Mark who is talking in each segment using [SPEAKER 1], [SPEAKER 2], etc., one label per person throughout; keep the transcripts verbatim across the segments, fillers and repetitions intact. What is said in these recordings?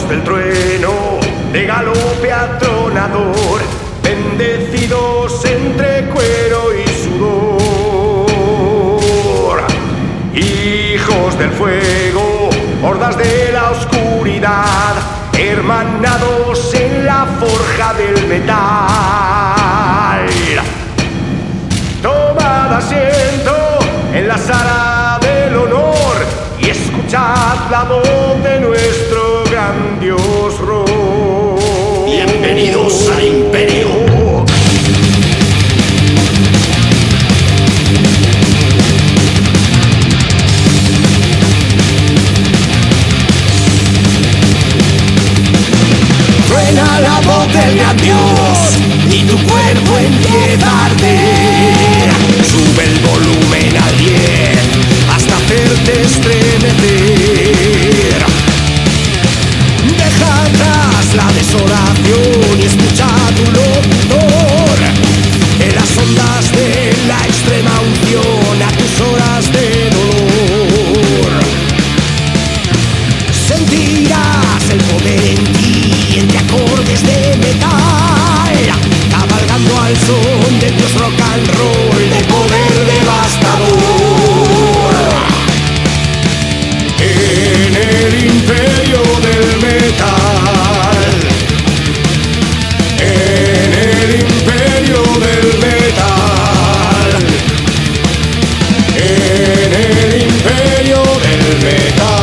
[SPEAKER 1] hijos del trueno, de galope atronador, bendecidos entre cuero y sudor. Hijos del fuego, hordas de la oscuridad, hermanados en la forja del metal. Tomad asiento en la sala del honor y escuchad la voz de nuestro gran dios Ro.
[SPEAKER 2] Bienvenidos al Imperio. Suena la voz del gran dios y tu cuerpo empieza a arder. Sube el volumen al diez hasta hacerte estremecer. Deja atrás la desolación y escucha a tu locutor en las ondas de la extrema unción a tus horas de dolor. Sentirás el poder en ti entre acordes de metal, cabalgando al son de Dios rock and roll de poder devastador. En el imperio del metal, en el imperio del metal, en el imperio del metal.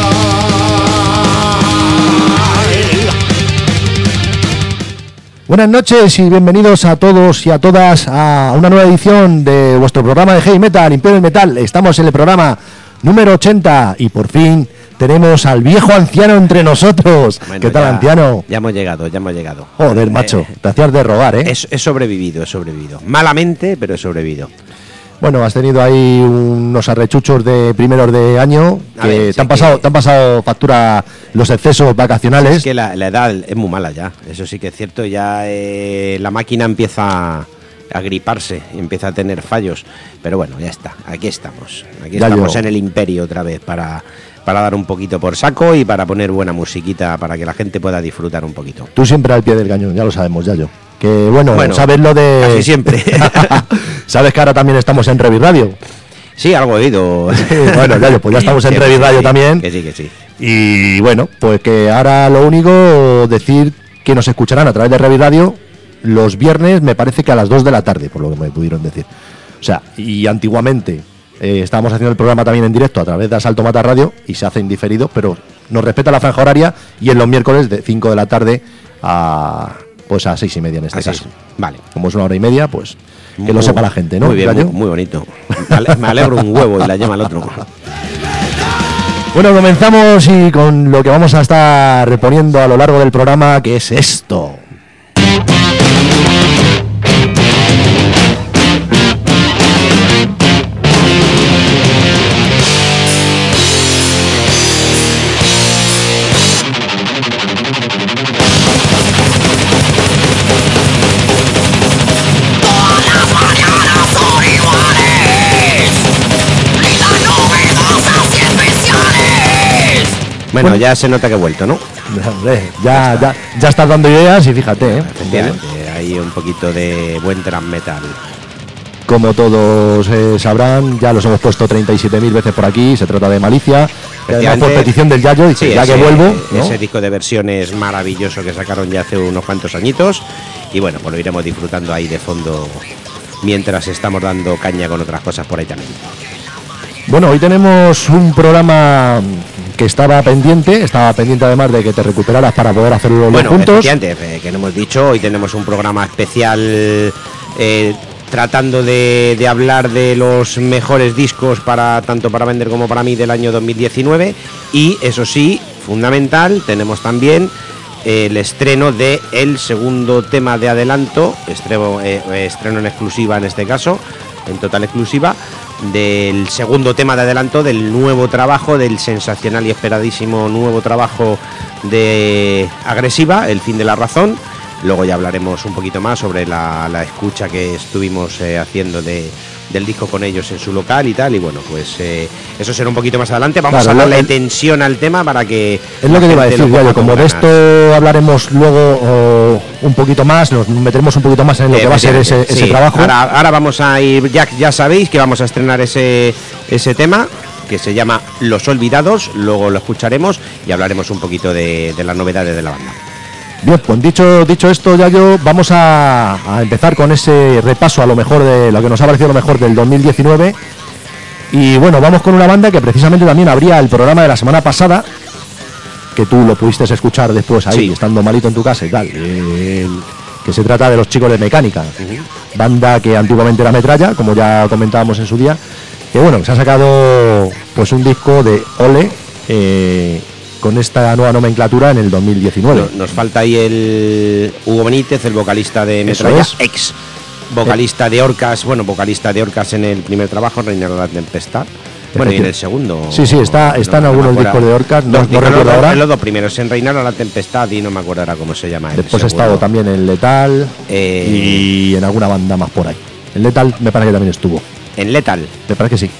[SPEAKER 3] Buenas noches y bienvenidos a todos y a todas a una nueva edición de vuestro programa de Heavy Metal, Imperio del Metal. Estamos en el programa número ochenta y por fin tenemos al viejo anciano entre nosotros. Bueno, ¿qué tal,
[SPEAKER 4] ya,
[SPEAKER 3] anciano?
[SPEAKER 4] Ya hemos llegado, ya hemos llegado.
[SPEAKER 3] Joder, macho,
[SPEAKER 4] eh,
[SPEAKER 3] te hacías de rogar, ¿eh?
[SPEAKER 4] He, he sobrevivido, he sobrevivido. Malamente, pero he sobrevivido.
[SPEAKER 3] Bueno, has tenido ahí unos arrechuchos de primeros de año que
[SPEAKER 4] ver,
[SPEAKER 3] te,
[SPEAKER 4] sí
[SPEAKER 3] han pasado,
[SPEAKER 4] que...
[SPEAKER 3] te han pasado factura los excesos vacacionales.
[SPEAKER 4] Es que la, la edad es muy mala ya, eso sí que es cierto. Ya eh, la máquina empieza a griparse, empieza a tener fallos. Pero bueno, ya está, aquí estamos. Aquí
[SPEAKER 3] ya
[SPEAKER 4] estamos
[SPEAKER 3] yo.
[SPEAKER 4] en el Imperio otra vez para... para dar un poquito por saco y para poner buena musiquita para que la gente pueda disfrutar un poquito.
[SPEAKER 3] Tú siempre al pie del cañón, ya lo sabemos, ya yo. Que bueno,
[SPEAKER 4] bueno
[SPEAKER 3] sabes lo de...
[SPEAKER 4] Casi siempre.
[SPEAKER 3] Sabes que ahora también estamos en Revis Radio.
[SPEAKER 4] Sí, algo he oído.
[SPEAKER 3] Bueno, ya yo, pues ya estamos en
[SPEAKER 4] sí,
[SPEAKER 3] Revis
[SPEAKER 4] sí,
[SPEAKER 3] Radio
[SPEAKER 4] sí,
[SPEAKER 3] también.
[SPEAKER 4] Que sí, que sí.
[SPEAKER 3] Y bueno, pues que ahora lo único, decir que nos escucharán a través de Revis Radio los viernes, me parece que a las dos de la tarde, por lo que me pudieron decir. O sea, y antiguamente... Eh, estábamos haciendo el programa también en directo a través de Asalto Mata Radio y se hace en diferido, pero nos respeta la franja horaria y en los miércoles de cinco de la tarde a pues a seis y media en este
[SPEAKER 4] Así
[SPEAKER 3] caso.
[SPEAKER 4] es. Vale.
[SPEAKER 3] Como es una hora y media, pues que
[SPEAKER 4] muy,
[SPEAKER 3] lo sepa la gente, ¿no?
[SPEAKER 4] Muy bien, muy, muy bonito. Me alegro un huevo y la llama al otro.
[SPEAKER 3] Bueno, comenzamos y con lo que vamos a estar reponiendo a lo largo del programa, que es esto.
[SPEAKER 4] Bueno, bueno, ya se nota que he vuelto, ¿no?
[SPEAKER 3] Ya, ya, ya estás dando ideas y fíjate, ¿eh?
[SPEAKER 4] Efectivamente, hay un poquito de buen thrash metal.
[SPEAKER 3] Como todos eh, sabrán, ya los hemos puesto treinta y siete mil veces por aquí, se trata de Malicia, que además por petición del Yayo, dice,
[SPEAKER 4] sí,
[SPEAKER 3] ya
[SPEAKER 4] ese,
[SPEAKER 3] que vuelvo, ¿no?
[SPEAKER 4] Ese disco de versiones maravilloso que sacaron ya hace unos cuantos añitos, y bueno, pues lo iremos disfrutando ahí de fondo mientras estamos dando caña con otras cosas por ahí también.
[SPEAKER 3] Bueno, hoy tenemos un programa que estaba pendiente, estaba pendiente además de que te recuperaras para poder hacerlo
[SPEAKER 4] bueno,
[SPEAKER 3] juntos.
[SPEAKER 4] Bueno, eh, que no hemos dicho, hoy tenemos un programa especial eh, tratando de, de hablar de los mejores discos para tanto para Bender como para mí del año dos mil diecinueve, y eso sí, fundamental, tenemos también el estreno de el segundo tema de adelanto, estreno, eh, estreno en exclusiva en este caso, en total exclusiva, del segundo tema de adelanto del nuevo trabajo, del sensacional y esperadísimo nuevo trabajo de Agresiva, El fin de la razón, Luego ya hablaremos un poquito más sobre la, la escucha que estuvimos eh, haciendo de, del disco con ellos en su local y tal. Y bueno, pues eh, eso será un poquito más adelante. Vamos
[SPEAKER 3] Claro,
[SPEAKER 4] a darle
[SPEAKER 3] el,
[SPEAKER 4] tensión al tema para que...
[SPEAKER 3] Es lo que te iba a decir, Gallo, como de esto hablaremos luego oh, un poquito más, nos meteremos un poquito más en lo que va a ser ese,
[SPEAKER 4] sí.
[SPEAKER 3] ese trabajo.
[SPEAKER 4] Ahora, ahora vamos a ir, ya, ya sabéis que vamos a estrenar ese, ese tema, que se llama Los Olvidados, luego lo escucharemos y hablaremos un poquito de, de las novedades de la banda.
[SPEAKER 3] Bien, pues dicho, dicho esto, Yayo, vamos a, a empezar con ese repaso a lo mejor de lo que nos ha parecido lo mejor del dos mil diecinueve. Y bueno, vamos con una banda que precisamente también abría el programa de la semana pasada, que tú lo pudiste escuchar después ahí,
[SPEAKER 4] sí.
[SPEAKER 3] estando malito en tu casa y tal, eh, que se trata de Los Chicos de Mecánica, uh-huh. Banda que antiguamente era Metralla, como ya comentábamos en su día, que bueno, se ha sacado pues un disco de Ole, eh, con esta nueva nomenclatura en el dos mil diecinueve.
[SPEAKER 4] Nos falta ahí el Hugo Benítez, el vocalista de Metralla,
[SPEAKER 3] es.
[SPEAKER 4] ex vocalista de Orcas, bueno, vocalista de Orcas en el primer trabajo, Reinar la Tempestad. Bueno, y en el segundo.
[SPEAKER 3] Sí, sí, está, está
[SPEAKER 4] no,
[SPEAKER 3] en
[SPEAKER 4] no
[SPEAKER 3] algunos discos de Orcas, no,
[SPEAKER 4] no,
[SPEAKER 3] no recuerdo ahora.
[SPEAKER 4] En los dos primeros, en Reinar la Tempestad y no me acuerdo ahora cómo se llama.
[SPEAKER 3] Después he estado también en Letal eh, y en alguna banda más por ahí. En Letal me parece que también estuvo.
[SPEAKER 4] ¿En Letal?
[SPEAKER 3] Me parece que sí.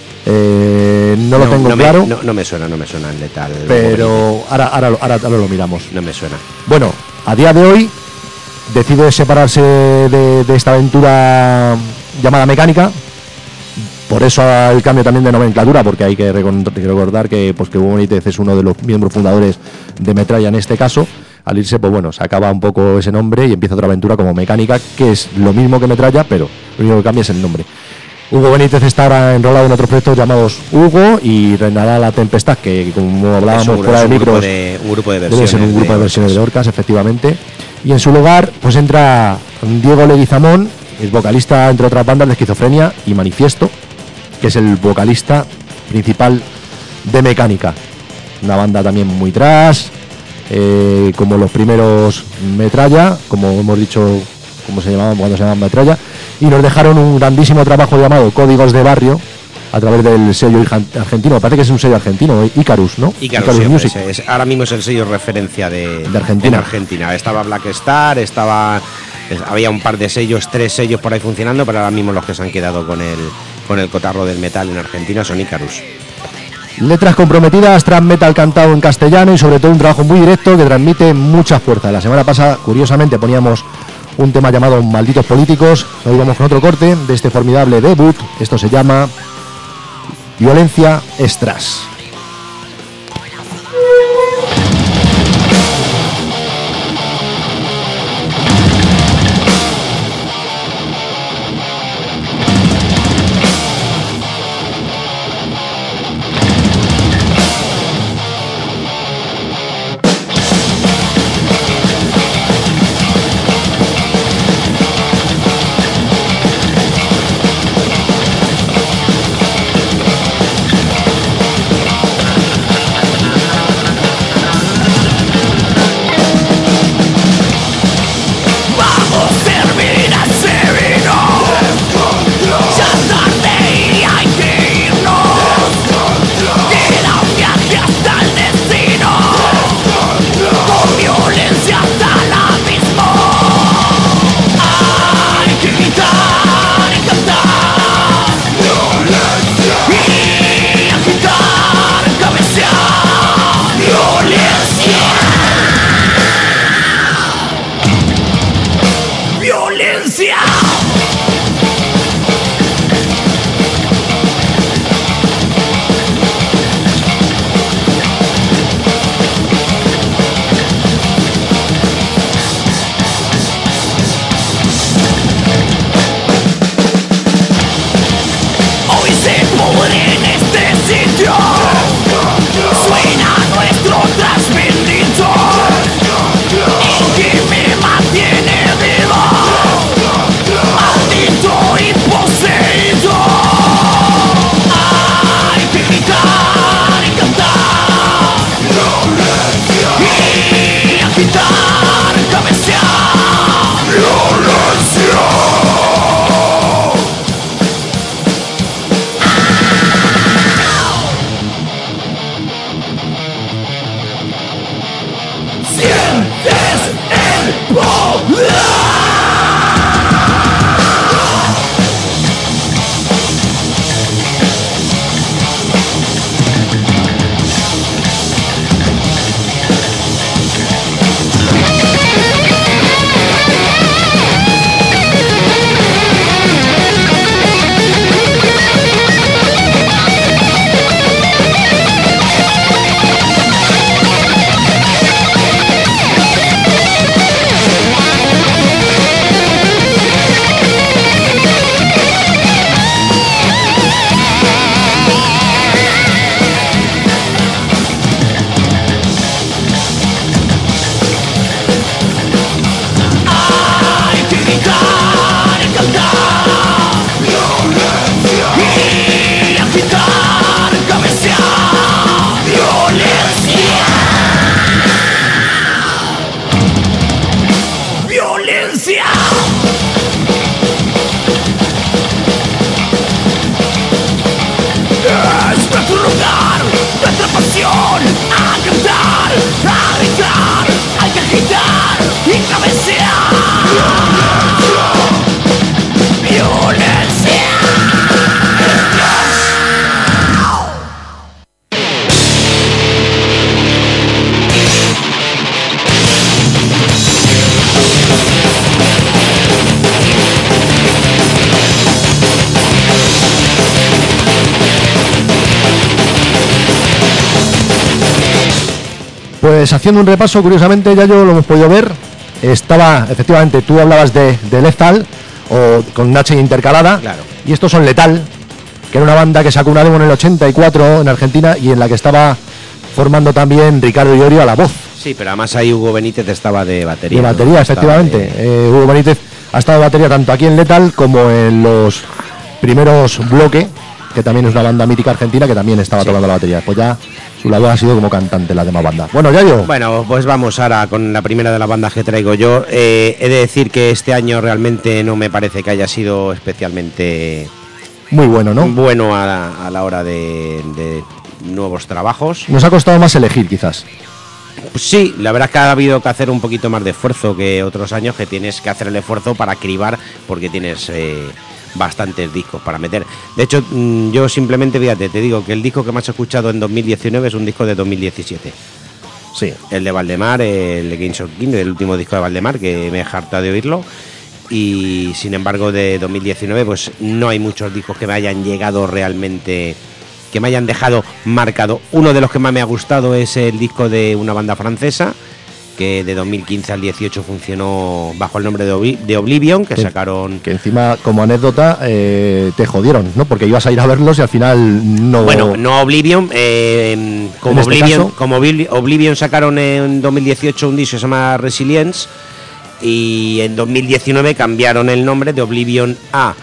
[SPEAKER 3] Eh, no, no lo tengo
[SPEAKER 4] no
[SPEAKER 3] claro.
[SPEAKER 4] Me, no, no me suena, no me suena en Letal.
[SPEAKER 3] Pero ahora, ahora, ahora, ahora lo miramos.
[SPEAKER 4] No me suena.
[SPEAKER 3] Bueno, a día de hoy decide separarse de, de esta aventura llamada Mecánica. Por eso el cambio también de nomenclatura, porque hay que recordar que, pues, que Hugo Benítez es uno de los miembros fundadores de Metralla en este caso. Al irse, pues bueno, se acaba un poco ese nombre y empieza otra aventura como Mecánica, que es lo mismo que Metralla, pero lo único que cambia es el nombre. Hugo Benítez está ahora enrolado en otros proyectos llamados Hugo y reinará la Tempestad, que como hablábamos
[SPEAKER 4] un,
[SPEAKER 3] fuera de micros,
[SPEAKER 4] de, un grupo de
[SPEAKER 3] versiones debe ser un grupo de, de versiones de Orcas, efectivamente. Y en su lugar, pues entra Diego Leguizamón, es vocalista entre otras bandas de Esquizofrenia y Manifiesto, que es el vocalista principal de Mecánica, una banda también muy trash, eh, como los primeros Metralla, como hemos dicho, como se llamaban cuando se llamaban Metralla, y nos dejaron un grandísimo trabajo llamado Códigos de Barrio a través del sello argentino, me parece que es un sello argentino, Icarus, ¿no?
[SPEAKER 4] Icarus, Icarus sí, Music. Es, es, ahora mismo es el sello referencia de,
[SPEAKER 3] de Argentina.
[SPEAKER 4] En Argentina. Estaba Black Star, estaba, había un par de sellos, tres sellos por ahí funcionando, pero ahora mismo los que se han quedado con el, con el cotarro del metal en Argentina son Icarus.
[SPEAKER 3] Letras comprometidas, trap metal cantado en castellano y sobre todo un trabajo muy directo que transmite mucha fuerza. La semana pasada, curiosamente, poníamos un tema llamado Malditos Políticos. Hoy vamos con otro corte de este formidable debut. Esto se llama Violencia Estras. Pues haciendo un repaso, curiosamente, ya yo lo hemos podido ver. Estaba, efectivamente, tú hablabas de, de Lethal, o con H intercalada,
[SPEAKER 4] claro.
[SPEAKER 3] Y estos son Lethal, que era una banda que sacó una demo en el ochenta y cuatro en Argentina y en la que estaba formando también Ricardo Iorio a la voz.
[SPEAKER 4] Sí, pero además ahí Hugo Benítez estaba de batería.
[SPEAKER 3] De batería,
[SPEAKER 4] ¿no?
[SPEAKER 3] efectivamente. De... Eh, Hugo Benítez ha estado de batería tanto aquí en Lethal como en los primeros Bloque, que también es una banda mítica argentina que también estaba sí. tocando la batería. Pues ya su labor ha sido como cantante en la demás banda. Bueno, ya yo.
[SPEAKER 4] Bueno, pues vamos ahora con la primera de las bandas que traigo yo. Eh, he de decir que este año realmente no me parece que haya sido especialmente...
[SPEAKER 3] Muy bueno, ¿no?
[SPEAKER 4] Bueno a la, a la hora de, de nuevos trabajos.
[SPEAKER 3] Nos ha costado más elegir, quizás.
[SPEAKER 4] Pues sí, la verdad es que ha habido que hacer un poquito más de esfuerzo que otros años, que tienes que hacer el esfuerzo para cribar porque tienes eh, bastantes discos para meter. De hecho, yo simplemente, fíjate, te digo que el disco que más he escuchado en dos mil diecinueve es un disco de dos mil diecisiete. Sí, el de Valdemar, el de Games of King, el último disco de Valdemar, que me he hartado de oírlo. Y sin embargo de dos mil diecinueve pues no hay muchos discos que me hayan llegado realmente, que me hayan dejado marcado. Uno de los que más me ha gustado es el disco de una banda francesa que de dos mil quince al dieciocho funcionó bajo el nombre de, Obli- de Oblivion, que, que sacaron...
[SPEAKER 3] Que encima, como anécdota, eh, te jodieron, ¿no? Porque ibas a ir a verlos y al final no...
[SPEAKER 4] Bueno, no Oblivion, eh, como,
[SPEAKER 3] este
[SPEAKER 4] Oblivion
[SPEAKER 3] caso...
[SPEAKER 4] como Oblivion sacaron en dos mil dieciocho un disco que se llama Resilience, y en dos mil diecinueve cambiaron el nombre de Oblivion a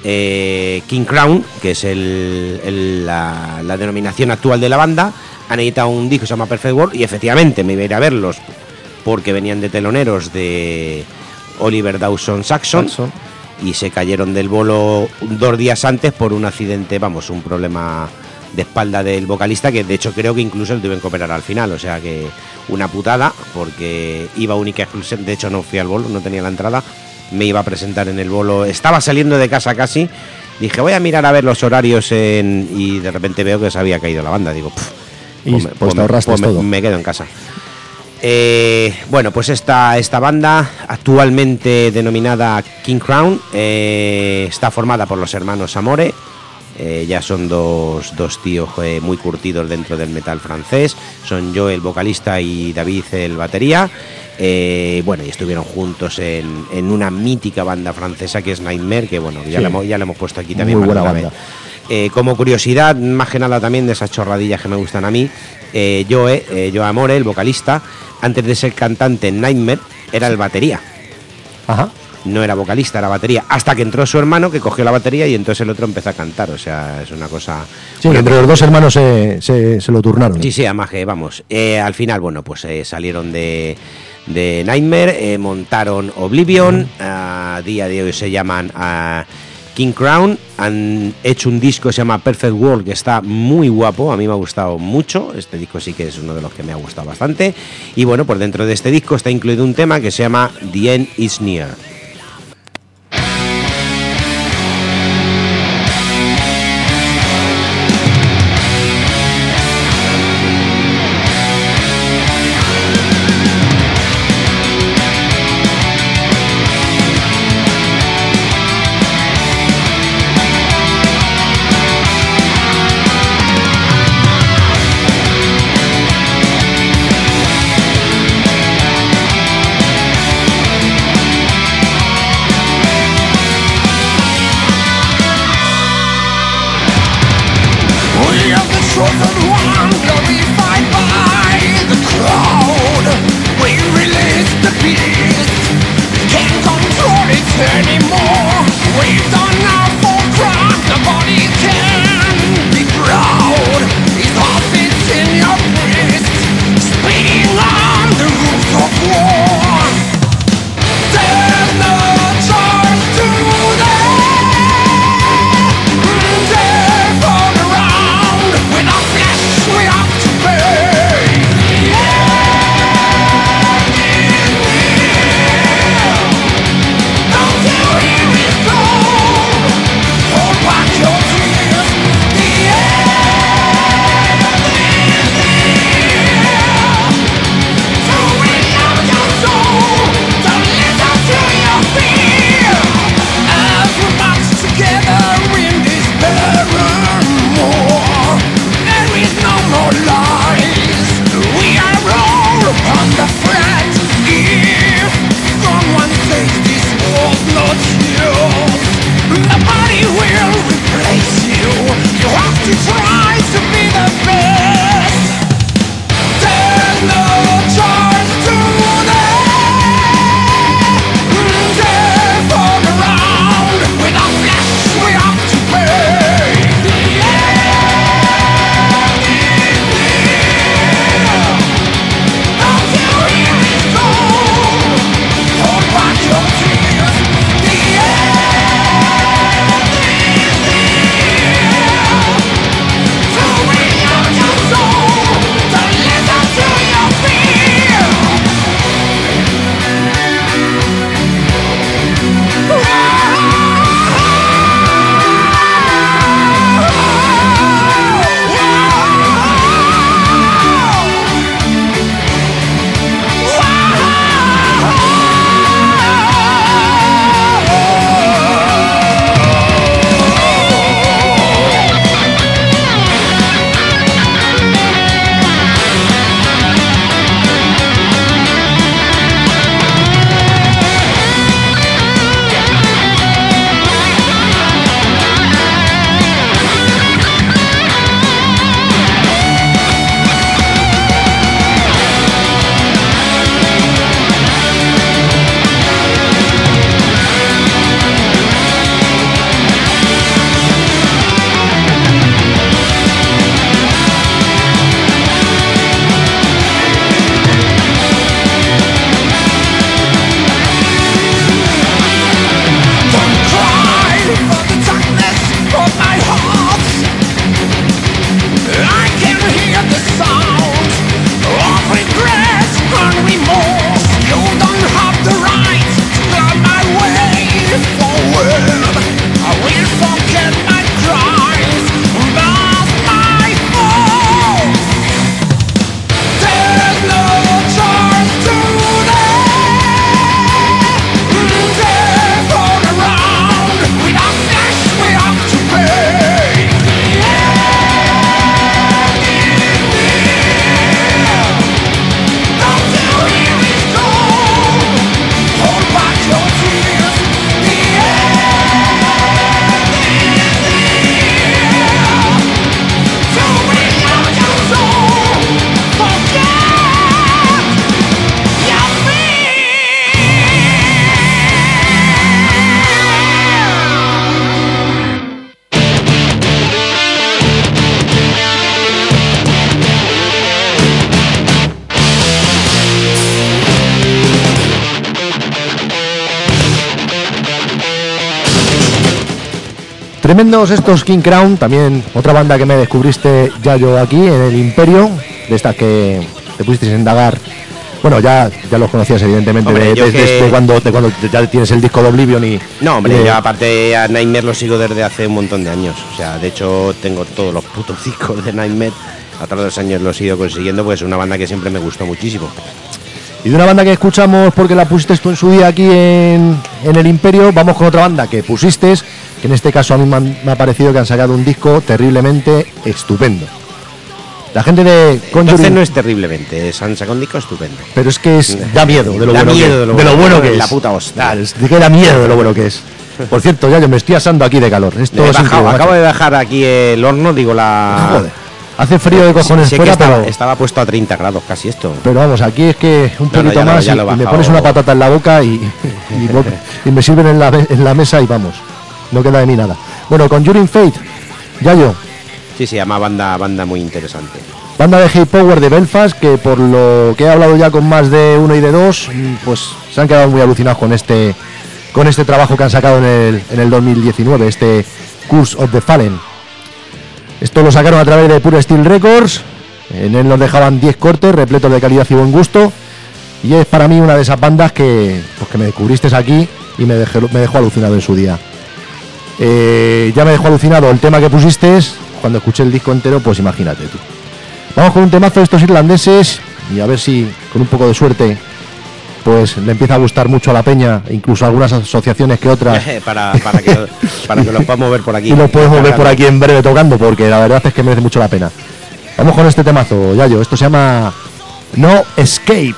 [SPEAKER 4] eh, King Crown, que es el, el, la, la denominación actual de la banda. Han editado un disco que se llama Perfect World y efectivamente me iba a ir a verlos porque venían de teloneros de Oliver Dawson Saxon, Saxon y se cayeron del bolo dos días antes por un accidente, vamos, un problema de espalda del vocalista, que de hecho creo que incluso le tuvieron que operar al final, o sea que una putada, porque iba única exclusiva. De hecho no fui al bolo, no tenía la entrada, me iba a presentar en el bolo, estaba saliendo de casa casi, dije voy a mirar a ver los horarios en... y de repente veo que se había caído la banda, digo pff,
[SPEAKER 3] y pues, pues te ahorraste
[SPEAKER 4] pues
[SPEAKER 3] todo.
[SPEAKER 4] Me, me quedo en casa. Eh, bueno, pues esta, esta banda, actualmente denominada King Crown, eh, está formada por los hermanos Amore. Eh, ya son dos, dos tíos eh, muy curtidos dentro del metal francés. Son yo el vocalista y David el batería. Eh, bueno, y estuvieron juntos en, en una mítica banda francesa que es Nightmare, que bueno, ya, sí. la, hemos, ya la hemos puesto aquí también.
[SPEAKER 3] Muy buena banda.
[SPEAKER 4] Eh, como curiosidad, más que nada también de esas chorradillas que me gustan a mí, eh, Joe, eh, Joe Amore, el vocalista, antes de ser cantante en Nightmare, era el batería.
[SPEAKER 3] Ajá.
[SPEAKER 4] No era vocalista, era batería, hasta que entró su hermano que cogió la batería y entonces el otro empezó a cantar, o sea, es una cosa...
[SPEAKER 3] Sí, que entre los dos hermanos se, se, se lo turnaron.
[SPEAKER 4] Sí, sí, además que, vamos, eh, al final, bueno, pues eh, salieron de, de Nightmare, eh, montaron Oblivion, uh-huh. a día de hoy se llaman uh, King Crown, han hecho un disco que se llama Perfect World, que está muy guapo, a mí me ha gustado mucho, este disco sí que es uno de los que me ha gustado bastante, y bueno, pues dentro de este disco está incluido un tema que se llama The End Is Near.
[SPEAKER 3] Tremendos estos King Crown, también otra banda que me descubriste ya yo aquí en el Imperio, de estas que te pusiste a indagar. Bueno, ya, ya los conocías evidentemente. Hombre, de, de, que... de, de, cuando, de cuando ya tienes el disco de Oblivion y...
[SPEAKER 4] No, hombre,
[SPEAKER 3] de...
[SPEAKER 4] yo aparte a Nightmare lo sigo desde hace un montón de años. O sea, de hecho tengo todos los putos discos de Nightmare. A través de los años los he ido consiguiendo, pues es una banda que siempre me gustó muchísimo.
[SPEAKER 3] Y de una banda que escuchamos porque la pusiste tú en su día aquí en, en el Imperio, vamos con otra banda que pusiste, que en este caso a mí me, han, me ha parecido que han sacado un disco terriblemente estupendo. La gente de
[SPEAKER 4] Conjuring... Entonces no es terriblemente, es han sacado un disco estupendo.
[SPEAKER 3] Pero es que es, da miedo de lo,
[SPEAKER 4] da
[SPEAKER 3] bueno,
[SPEAKER 4] miedo
[SPEAKER 3] que,
[SPEAKER 4] de lo,
[SPEAKER 3] de lo bueno, bueno que es.
[SPEAKER 4] La puta hostia.
[SPEAKER 3] Es de que da miedo de lo bueno que es. Por cierto, ya yo me estoy asando aquí de calor. Esto es
[SPEAKER 4] bajado, acabo de bajar aquí el horno, digo la...
[SPEAKER 3] Joder. Hace frío de cojones
[SPEAKER 4] sí,
[SPEAKER 3] fuera,
[SPEAKER 4] estaba,
[SPEAKER 3] pero...
[SPEAKER 4] estaba puesto a treinta grados casi esto.
[SPEAKER 3] Pero vamos, aquí es que un poquito no, no, más lo, y, y me pones una patata en la boca y, y, y me sirven en la, en la mesa y vamos, no queda de mí nada. Bueno, Conjuring Fate, Yayo.
[SPEAKER 4] Sí, se llama banda, banda muy interesante.
[SPEAKER 3] Banda de Hate Power de Belfast, que por lo que he hablado ya con más de uno y de dos, pues se han quedado muy alucinados con este con este trabajo que han sacado en el, en el dos mil diecinueve, este Curse of the Fallen. Esto lo sacaron a través de Pure Steel Records, en él nos dejaban diez cortes, repletos de calidad y buen gusto, y es para mí una de esas bandas que, pues, que me descubriste aquí y me dejó, me dejó alucinado en su día. Eh, ya me dejó alucinado el tema que pusiste, cuando escuché el disco entero, pues imagínate tú. Vamos con un temazo de estos irlandeses y a ver si con un poco de suerte pues le empieza a gustar mucho a la peña, incluso algunas asociaciones que otras.
[SPEAKER 4] para, para, que, para que los podamos ver por aquí.
[SPEAKER 3] Y los podemos ver por aquí en breve tocando, porque la verdad es que merece mucho la pena. Vamos con este temazo, Yayo. Esto se llama No Escape.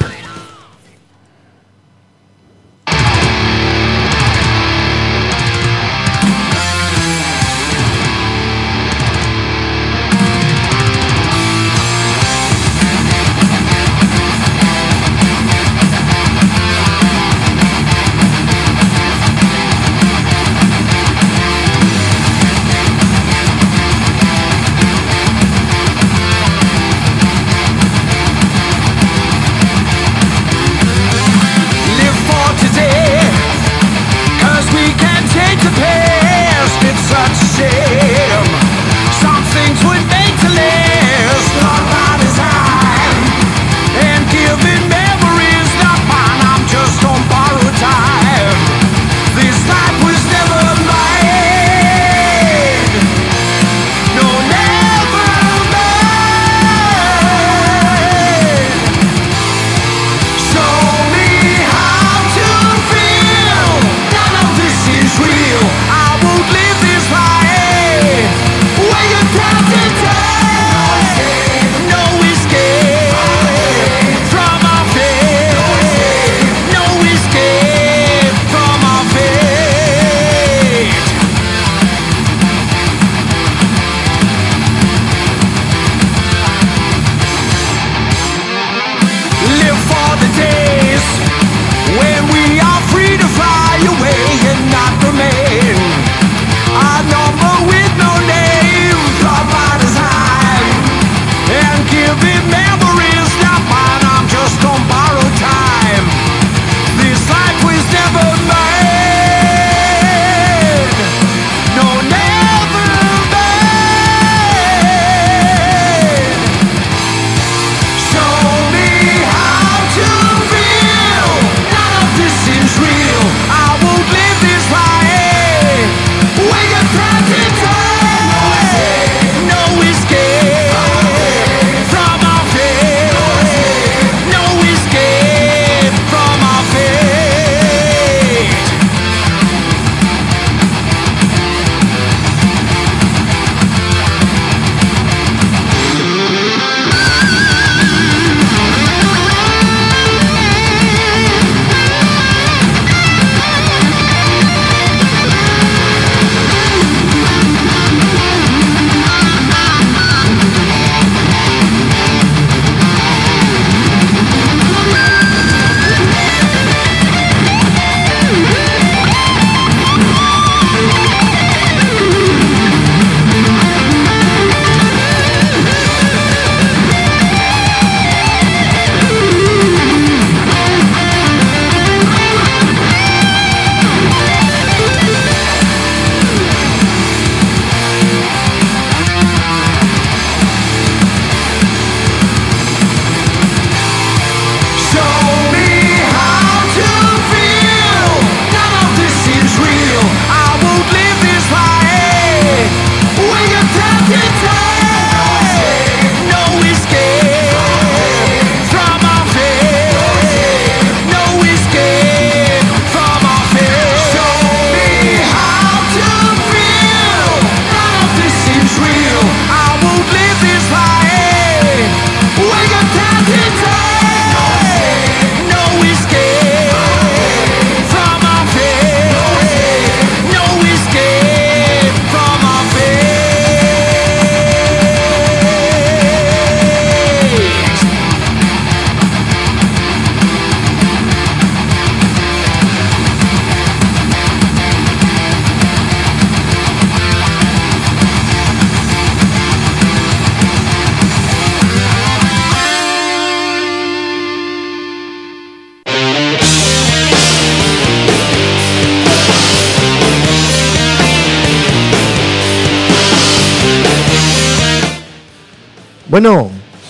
[SPEAKER 3] Bueno,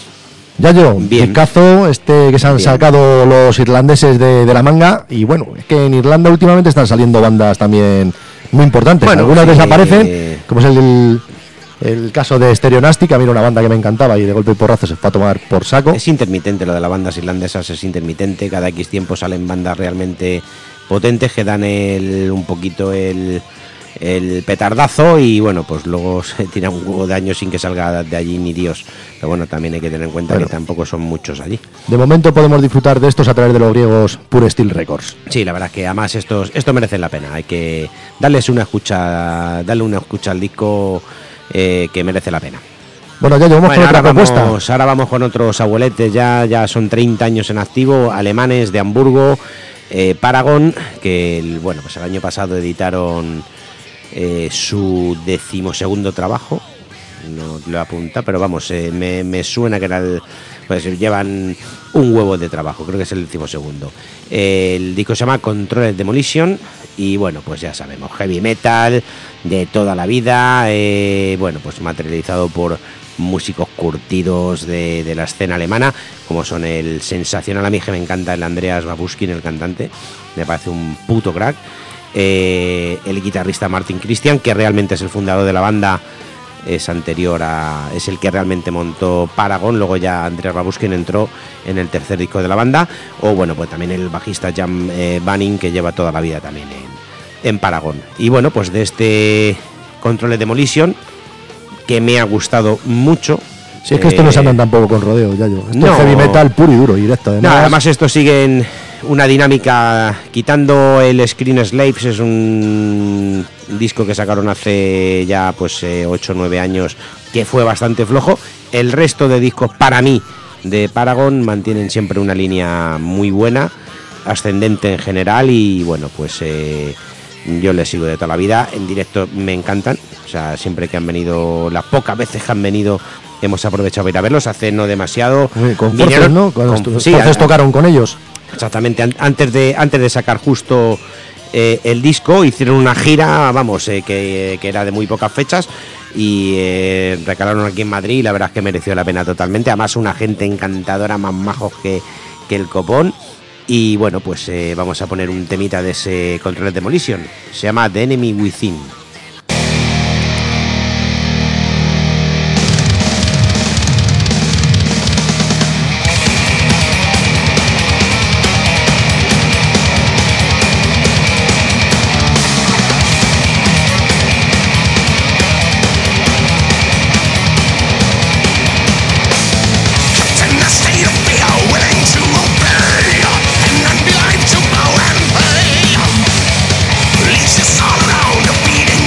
[SPEAKER 3] Yayo,
[SPEAKER 4] Bien.
[SPEAKER 3] discazo este que se han
[SPEAKER 4] Bien.
[SPEAKER 3] sacado los irlandeses de, de la manga. Y bueno, es que en Irlanda últimamente están saliendo bandas también muy importantes.
[SPEAKER 4] Bueno,
[SPEAKER 3] Algunas
[SPEAKER 4] sí.
[SPEAKER 3] desaparecen, como es el, el caso de Stereonastic, a mí era una banda que me encantaba y de golpe y porrazo se fue a tomar por saco.
[SPEAKER 4] Es intermitente lo de las bandas irlandesas, es intermitente. Cada X tiempo salen bandas realmente potentes que dan el, un poquito el, el petardazo y bueno, pues luego se tira un huevo de años sin que salga de allí ni Dios. Pero bueno, también hay que tener en cuenta
[SPEAKER 3] Bueno.
[SPEAKER 4] que tampoco son muchos allí.
[SPEAKER 3] De momento podemos disfrutar de estos a través de los griegos Pure Steel Records.
[SPEAKER 4] Sí, la verdad es que además estos, esto merecen la pena. Hay que darles una escucha, darle una escucha al disco eh, que merece la pena.
[SPEAKER 3] Bueno, Yayo, vamos
[SPEAKER 4] Bueno,
[SPEAKER 3] con otra
[SPEAKER 4] ahora
[SPEAKER 3] propuesta.
[SPEAKER 4] vamos, ahora vamos con otros abueletes, ya, ya son treinta años en activo, alemanes de Hamburgo, eh, Paragon, que el, bueno, pues el año pasado editaron eh, su decimosegundo trabajo, no lo apunta, pero vamos, eh, me, me suena que era el, pues llevan un huevo de trabajo, creo que es el decimosegundo. Eh, el disco se llama Controlled Demolition y bueno, pues ya sabemos, heavy metal de toda la vida, eh, bueno, pues materializado por músicos curtidos de, de la escena alemana, como son el sensacional, a mí que me encanta el Andreas Babuskin, el cantante, me parece un puto crack, eh, el guitarrista Martin Christian, que realmente es el fundador de la banda, es anterior a, es el que realmente montó Paragon, luego ya Andreas Babuskin entró en el tercer disco de la banda, o bueno, pues también el bajista Jan eh, Banning, que lleva toda la vida también en, en Paragon. Y bueno, pues de este Controlled Demolition, que me ha gustado mucho.
[SPEAKER 3] Si es que esto no se andan tampoco con rodeo, Yayo. Esto
[SPEAKER 4] no.
[SPEAKER 3] es heavy metal puro y duro, directo. Además,
[SPEAKER 4] No, además esto sigue en una dinámica, quitando el Screen Slaves, es un disco que sacaron hace ya pues ocho o nueve años, que fue bastante flojo. El resto de discos, para mí, de Paragon, mantienen siempre una línea muy buena, ascendente en general, y bueno, pues eh, yo les sigo de toda la vida. En directo me encantan, o sea, siempre que han venido, las pocas veces que han venido, hemos aprovechado para ir a verlos, hace no demasiado.
[SPEAKER 3] Uy, con
[SPEAKER 4] vinieron-
[SPEAKER 3] Forces, ¿no? Con
[SPEAKER 4] con-
[SPEAKER 3] los
[SPEAKER 4] sí,
[SPEAKER 3] Forces
[SPEAKER 4] a-
[SPEAKER 3] tocaron con ellos.
[SPEAKER 4] Exactamente, an- antes de antes de sacar justo eh, el disco, hicieron una gira, vamos, eh, que, que era de muy pocas fechas, y eh, recalaron aquí en Madrid, y la verdad es que mereció la pena totalmente. Además, una gente encantadora, más majos que, que el copón. Y bueno, pues eh, vamos a poner un temita de ese Controlled Demolition, se llama The Enemy Within.
[SPEAKER 2] In a state of fear, willing to obey, and unbelief to bow and pay. Leaves us all around, beating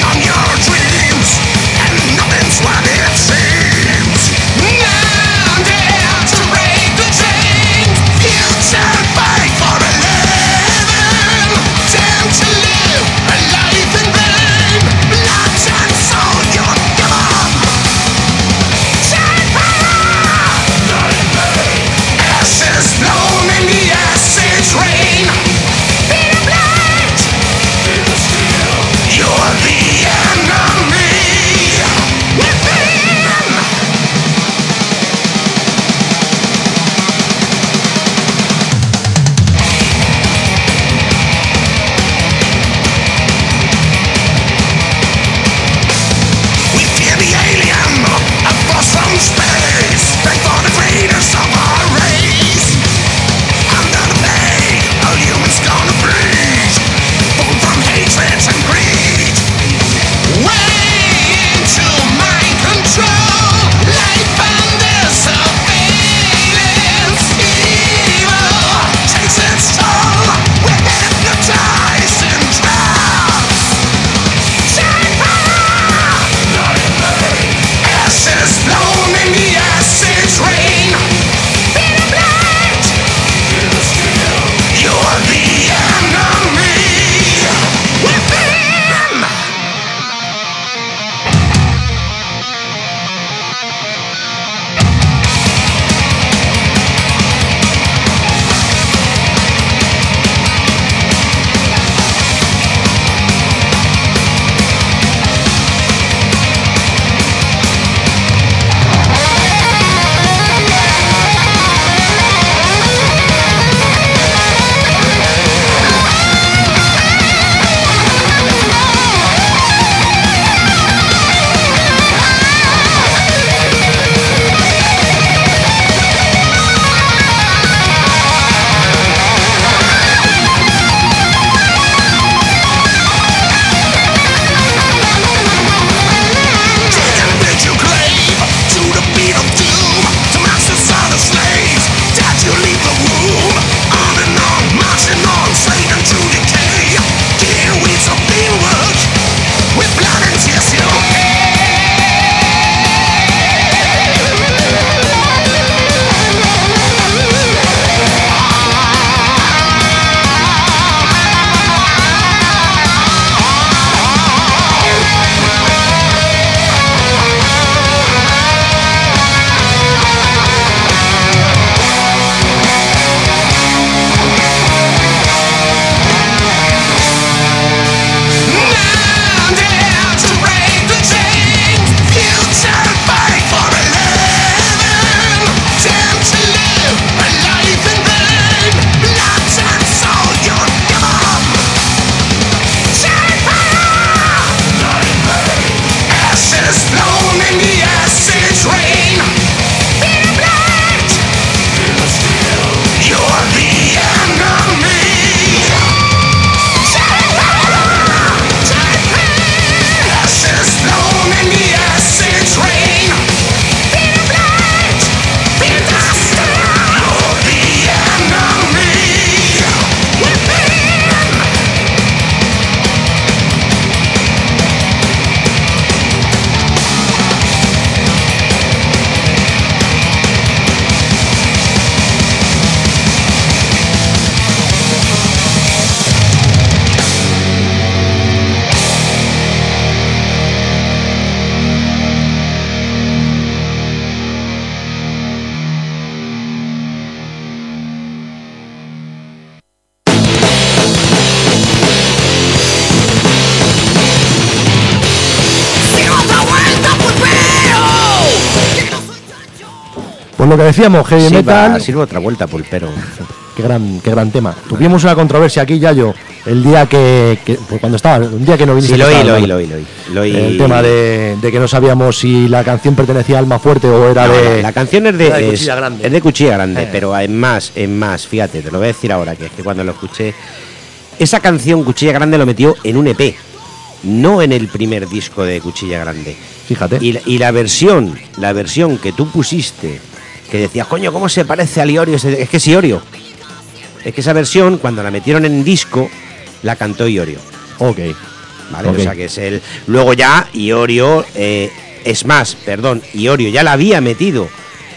[SPEAKER 3] Pues lo que decíamos, heavy
[SPEAKER 4] Sirva,
[SPEAKER 3] metal.
[SPEAKER 4] sirva otra vuelta, pulpero.
[SPEAKER 3] Qué gran, qué gran tema. Tuvimos una controversia aquí, Yayo, el día que, que pues cuando estaba, un día que no viniste.
[SPEAKER 4] Sí, lo
[SPEAKER 3] que
[SPEAKER 4] oí,
[SPEAKER 3] estaba,
[SPEAKER 4] lo oí,
[SPEAKER 3] ¿no?
[SPEAKER 4] lo oí, lo oí, lo oí.
[SPEAKER 3] El tema de, de que no sabíamos si la canción pertenecía a Alma Fuerte o era
[SPEAKER 4] No,
[SPEAKER 3] de...
[SPEAKER 4] la, la canción es de,
[SPEAKER 3] era de
[SPEAKER 4] es,
[SPEAKER 3] Cuchilla Grande.
[SPEAKER 4] es de Cuchilla Grande,
[SPEAKER 3] Eh.
[SPEAKER 4] pero en más, en más, fíjate, te lo voy a decir ahora, que es que cuando lo escuché, esa canción Cuchilla Grande lo metió en un E P, no en el primer disco de Cuchilla Grande.
[SPEAKER 3] Fíjate.
[SPEAKER 4] Y, la- y la versión, la versión que tú pusiste, que decías, coño, ¿cómo se parece al Iorio? ese-?". Es que es Iorio. Es que esa versión, cuando la metieron en disco, la cantó Iorio.
[SPEAKER 3] Ok.
[SPEAKER 4] ¿Vale?
[SPEAKER 3] Ok.
[SPEAKER 4] O sea que es el. Luego ya, Iorio, eh, es más, perdón, Iorio ya la había metido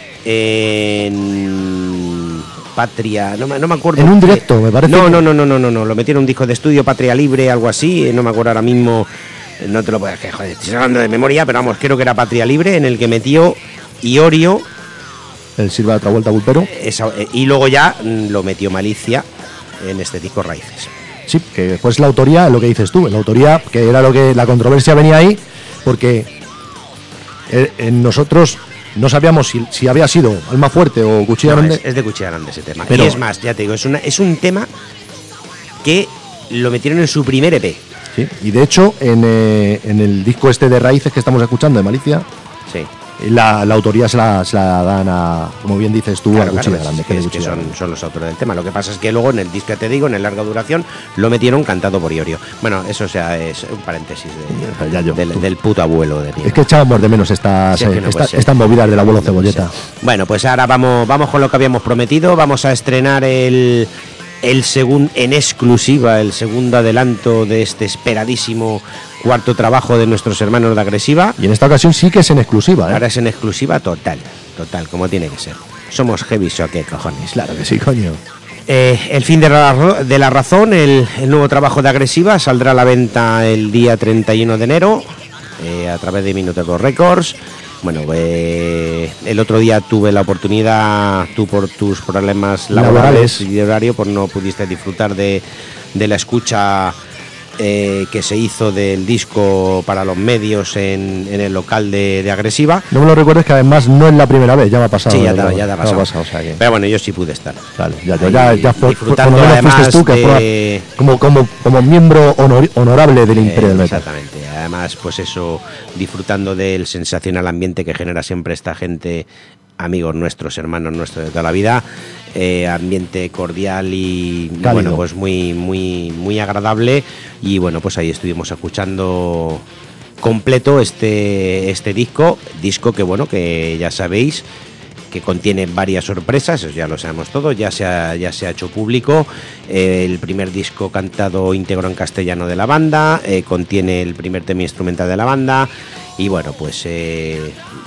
[SPEAKER 4] en Patria, no, me- no me acuerdo.
[SPEAKER 3] En un
[SPEAKER 4] qué.
[SPEAKER 3] directo, me parece
[SPEAKER 4] No,
[SPEAKER 3] que-
[SPEAKER 4] no, no, no, no, no, no, lo metieron en un disco de estudio, Patria Libre, algo así, eh, no me acuerdo ahora mismo, eh, no te lo puedes que joder, estoy hablando de memoria, pero vamos, creo que era Patria Libre, en el que metió Iorio,
[SPEAKER 3] El sirva de otra vuelta, Pulpero.
[SPEAKER 4] esa- eh, y luego ya mm, lo metió Malicia en este disco Raíces.
[SPEAKER 3] Sí, que después la autoría, lo que dices tú, la autoría, que era lo que la controversia venía ahí, porque eh, en nosotros no sabíamos si, si había sido Alma Fuerte o Cuchilla
[SPEAKER 4] No,
[SPEAKER 3] Grande.
[SPEAKER 4] es, es de Cuchilla Grande ese tema.
[SPEAKER 3] Pero-
[SPEAKER 4] y es más, ya te digo, es, una, es un tema que lo metieron en su primer E P.
[SPEAKER 3] Sí, y de hecho, en, eh, en el disco este de Raíces que estamos escuchando de Malicia,
[SPEAKER 4] Sí.
[SPEAKER 3] la, la autoría se la, se la dan a, como bien dices tú,
[SPEAKER 4] Claro,
[SPEAKER 3] a Cuchilla
[SPEAKER 4] claro,
[SPEAKER 3] Grande.
[SPEAKER 4] es
[SPEAKER 3] que
[SPEAKER 4] que,
[SPEAKER 3] es de
[SPEAKER 4] es que
[SPEAKER 3] Cuchilla
[SPEAKER 4] son,
[SPEAKER 3] Grande.
[SPEAKER 4] son los autores del tema. Lo que pasa es que luego en el disco que te digo, en el larga duración, lo metieron cantado por Iorio. Bueno, eso sea, es un paréntesis de-
[SPEAKER 3] Ya yo,
[SPEAKER 4] del,
[SPEAKER 3] tú.
[SPEAKER 4] del puto abuelo de mierda.
[SPEAKER 3] Es que echábamos de menos estas,
[SPEAKER 4] Sí, es que
[SPEAKER 3] eh,
[SPEAKER 4] no
[SPEAKER 3] esta-
[SPEAKER 4] puede ser.
[SPEAKER 3] estas movidas del abuelo Cebolleta.
[SPEAKER 4] Bueno, pues ahora vamos, vamos con lo que habíamos prometido. Vamos a estrenar el, el segundo, en exclusiva, el segundo adelanto de este esperadísimo cuarto trabajo de nuestros hermanos de Agresiva.
[SPEAKER 3] Y en esta ocasión sí que es en exclusiva, ¿eh?
[SPEAKER 4] Ahora es en exclusiva total, total, como tiene que ser. Somos heavy shock, ¿qué cojones?
[SPEAKER 3] Claro que sí, coño.
[SPEAKER 4] Eh, el fin de la, ro- de la razón, el, el nuevo trabajo de Agresiva, saldrá a la venta el día treinta y uno de enero eh, a través de Minuteco Records. Bueno, eh, el otro día tuve la oportunidad, tú por tus problemas laborales,
[SPEAKER 3] Laborales.
[SPEAKER 4] y de horario, pues no pudiste disfrutar de, de la escucha eh, que se hizo del disco para los medios en, en el local de, de Agresiva.
[SPEAKER 3] No me lo recuerdes que además no es la primera vez, ya me ha pasado.
[SPEAKER 4] Sí, ya te,
[SPEAKER 3] ¿no?
[SPEAKER 4] ya te ha
[SPEAKER 3] Me
[SPEAKER 4] pasado.
[SPEAKER 3] o sea que-
[SPEAKER 4] Pero bueno, yo sí pude estar.
[SPEAKER 3] Vale, ya,
[SPEAKER 4] Ahí,
[SPEAKER 3] ya, ya fue,
[SPEAKER 4] disfrutando
[SPEAKER 3] por lo menos fuiste
[SPEAKER 4] además
[SPEAKER 3] tú que
[SPEAKER 4] de-
[SPEAKER 3] fue como, como, como miembro honor- honorable del Imperio
[SPEAKER 4] Eh,
[SPEAKER 3] del Metal.
[SPEAKER 4] Exactamente. Además, pues eso, disfrutando del sensacional ambiente que genera siempre esta gente, amigos nuestros, hermanos nuestros de toda la vida, eh, ambiente cordial y
[SPEAKER 3] Cálido.
[SPEAKER 4] bueno, pues muy, muy, muy agradable. Y bueno, pues ahí estuvimos escuchando completo este, este disco, disco que bueno, que ya sabéis que contiene varias sorpresas, eso ya lo sabemos todos, ya se ha, ya se ha hecho público. Eh, el primer disco cantado íntegro en castellano de la banda, eh, contiene el primer tema instrumental de la banda, y bueno, pues eh,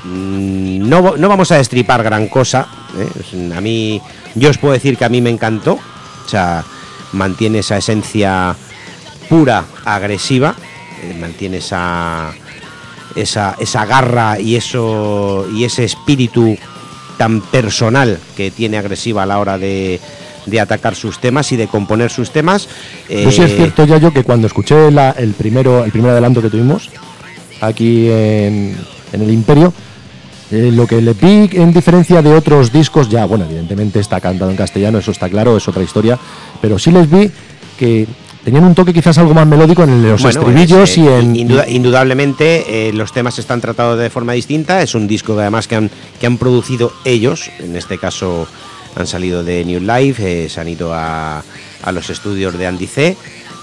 [SPEAKER 4] mm, no, no vamos a destripar gran cosa. ¿eh? A mí, yo os puedo decir que a mí me encantó, o sea, mantiene esa esencia pura, agresiva, eh, mantiene esa, esa, esa garra y, eso, y ese espíritu tan personal que tiene Agresiva a la hora de, de atacar sus temas y de componer sus temas.
[SPEAKER 3] Yo sí es
[SPEAKER 4] Eh,
[SPEAKER 3] cierto, ya yo que cuando escuché la- el primero el primer adelanto que tuvimos aquí en, en el Imperio, eh, lo que le vi en diferencia de otros discos, ya, bueno, evidentemente está cantado en castellano, eso está claro, es otra historia, pero sí les vi que tenían un toque quizás algo más melódico en los
[SPEAKER 4] Bueno,
[SPEAKER 3] estribillos
[SPEAKER 4] es, eh,
[SPEAKER 3] y en...
[SPEAKER 4] induda- indudablemente eh, los temas están tratados de forma distinta. Es un disco que además que han, que han producido ellos. En este caso han salido de New Life, eh, se han ido a, a los estudios de Andy C.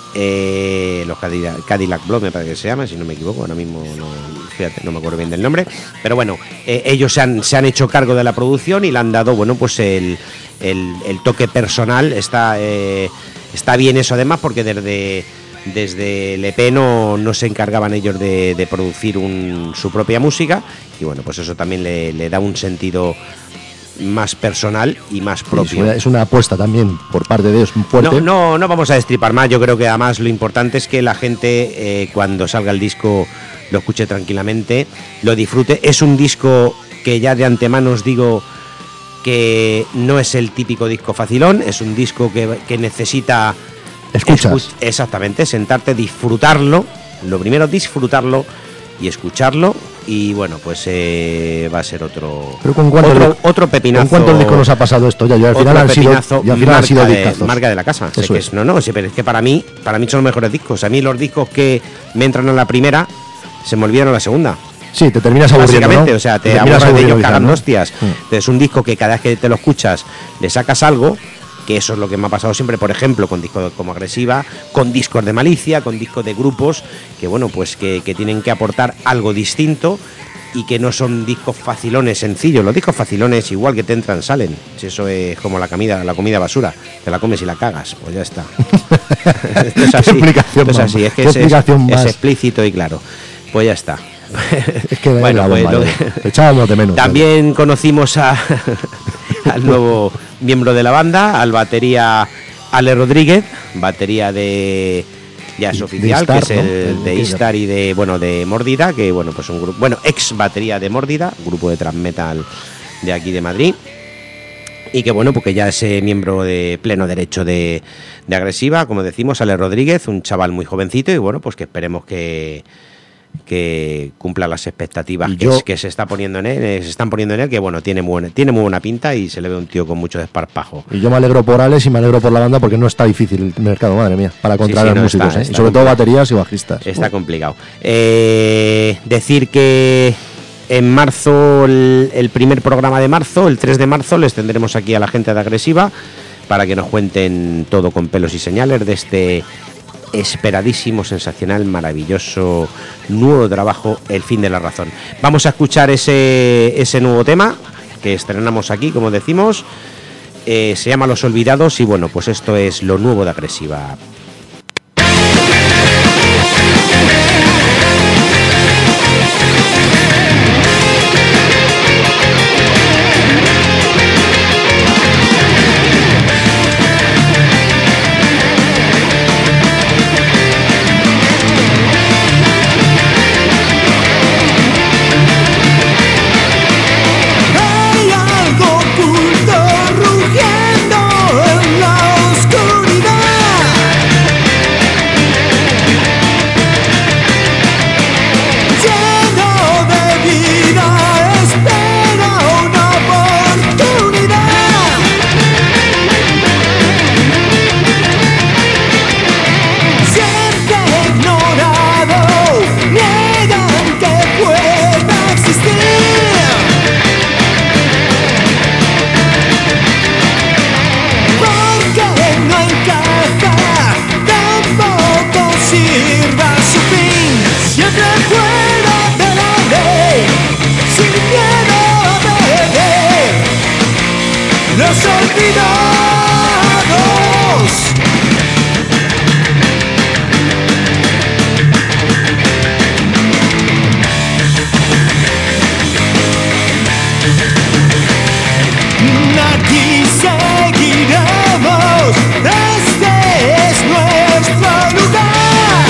[SPEAKER 4] Eh, los Cadillac, Cadillac Blood me parece que se llama, si no me equivoco, ahora mismo no, fíjate, no me acuerdo bien del nombre, pero bueno, eh, ellos se han, se han hecho cargo de la producción y le han dado, bueno, pues el, el, el toque personal. Está, eh, está bien eso además, porque desde, desde el E P no, no se encargaban ellos de, de producir un, su propia música, y bueno, pues eso también le, le da un sentido más personal y más
[SPEAKER 3] es,
[SPEAKER 4] propio.
[SPEAKER 3] una, es una apuesta también por parte de ellos muy fuerte.
[SPEAKER 4] No, no, no vamos a destripar más. Yo creo que además lo importante es que la gente, eh, cuando salga el disco, lo escuche tranquilamente, lo disfrute. Es un disco que ya de antemano os digo que no es el típico disco facilón, es un disco que, que necesita
[SPEAKER 3] Escuchas.
[SPEAKER 4] escu- exactamente, sentarte, disfrutarlo. Lo primero, disfrutarlo y escucharlo y bueno, pues eh, va a ser otro
[SPEAKER 3] Pero con cuántos
[SPEAKER 4] otro,
[SPEAKER 3] di-
[SPEAKER 4] otro pepinazo.
[SPEAKER 3] ¿Con cuántos discos nos ha pasado esto ya? Ya al
[SPEAKER 4] otro
[SPEAKER 3] final han sido,
[SPEAKER 4] pepinazo,
[SPEAKER 3] y al final han sido
[SPEAKER 4] marca, de,
[SPEAKER 3] discazos.
[SPEAKER 4] marca de la casa. Sé
[SPEAKER 3] Eso
[SPEAKER 4] que
[SPEAKER 3] es.
[SPEAKER 4] es- no, no, sí, pero es que para mí, para mí son los mejores discos. A mí los discos que me entran en la primera se me olvidan en la segunda.
[SPEAKER 3] Sí, te terminas aburriendo,
[SPEAKER 4] Básicamente,
[SPEAKER 3] ¿no?
[SPEAKER 4] o sea, te
[SPEAKER 3] terminas
[SPEAKER 4] aburres de
[SPEAKER 3] aburriendo
[SPEAKER 4] ellos
[SPEAKER 3] quizás,
[SPEAKER 4] cagando
[SPEAKER 3] ¿no?
[SPEAKER 4] hostias.
[SPEAKER 3] Mm.
[SPEAKER 4] Es un disco que cada vez que te lo escuchas le sacas algo, que eso es lo que me ha pasado siempre, por ejemplo, con discos como Agresiva, con discos de Malicia, con discos de grupos, que bueno, pues que, que tienen que aportar algo distinto y que no son discos facilones sencillos. Los discos facilones, igual que te entran, salen. Si eso es como la comida, la comida basura, te la comes y la cagas, pues ya está. Esto es así,
[SPEAKER 3] Qué explicación
[SPEAKER 4] esto es
[SPEAKER 3] más-
[SPEAKER 4] así, es que
[SPEAKER 3] qué
[SPEAKER 4] es, es-
[SPEAKER 3] explicación
[SPEAKER 4] es
[SPEAKER 3] más.
[SPEAKER 4] explícito y claro. Pues ya está.
[SPEAKER 3] Es que
[SPEAKER 4] Bueno,
[SPEAKER 3] la
[SPEAKER 4] pues
[SPEAKER 3] bomba,
[SPEAKER 4] lo-
[SPEAKER 3] eh. Echábamos de menos.
[SPEAKER 4] También conocimos a, al nuevo miembro de la banda, al batería Ale Rodríguez, batería de ya es
[SPEAKER 3] De
[SPEAKER 4] oficial,
[SPEAKER 3] Istar,
[SPEAKER 4] que es
[SPEAKER 3] ¿no?
[SPEAKER 4] el
[SPEAKER 3] El-
[SPEAKER 4] de
[SPEAKER 3] el-
[SPEAKER 4] Istar y de bueno de Mórdida, que bueno, pues un grupo, bueno, ex batería de Mórdida, grupo de thrash metal de aquí de Madrid. Y que bueno, porque ya es eh, miembro de pleno derecho de, de Agresiva, como decimos, Ale Rodríguez, un chaval muy jovencito, y bueno, pues que esperemos que que cumpla las expectativas
[SPEAKER 3] Y
[SPEAKER 4] que,
[SPEAKER 3] yo-
[SPEAKER 4] es- que se está poniendo en él, eh, se están poniendo en él, que bueno, tiene muy buena, tiene muy buena pinta y se le ve un tío con mucho desparpajo.
[SPEAKER 3] Y yo me alegro por Alex y me alegro por la banda porque no está difícil el mercado, madre mía, para contratar
[SPEAKER 4] sí, no,
[SPEAKER 3] músicos,
[SPEAKER 4] está-
[SPEAKER 3] ¿eh?
[SPEAKER 4] está
[SPEAKER 3] Y sobre todo
[SPEAKER 4] complicado.
[SPEAKER 3] baterías y bajistas.
[SPEAKER 4] Está
[SPEAKER 3] Bueno,
[SPEAKER 4] complicado. Eh, decir que en marzo, el, el primer programa de marzo, el tres de marzo, les tendremos aquí a la gente de Agresiva para que nos cuenten todo con pelos y señales de este esperadísimo, sensacional, maravilloso nuevo trabajo, El fin de la razón. Vamos a escuchar ese, ese nuevo tema que estrenamos aquí, como decimos. Eh, se llama Los Olvidados y bueno, pues esto es lo nuevo de Agresiva.
[SPEAKER 2] Hay algo oculto rugiendo en la oscuridad. Lleno de vida, espera una oportunidad. Siente ignorado, niegan que pueda existir. Porque no encaja, tampoco sirva su fin. Siempre fuera de la ley, sin miedo a perder. Los olvidados. Aquí seguiremos, este es nuestro lugar.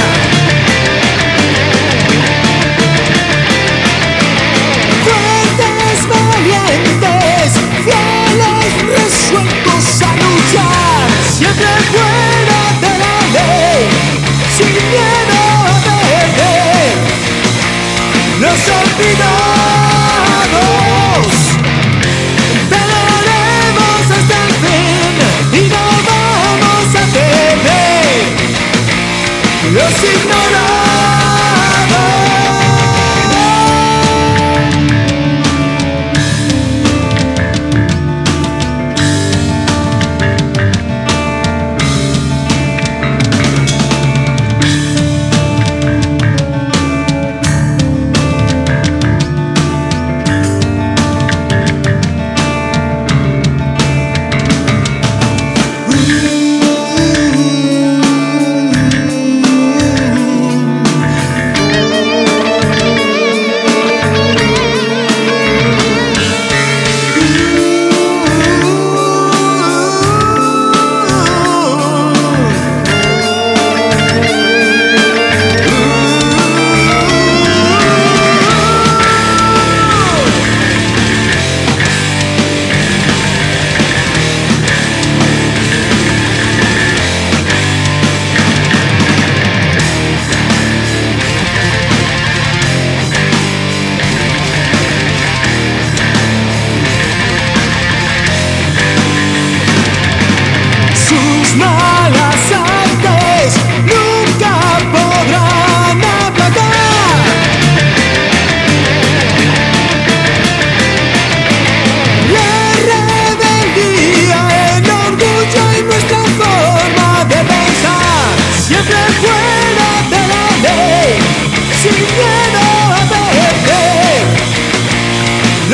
[SPEAKER 2] Fuertes, valientes, fieles, resueltos a luchar. Siempre fuera de la ley, sin miedo a perder. Los olvidados. Pelearemos hasta el fin y no vamos a temer los ignorados.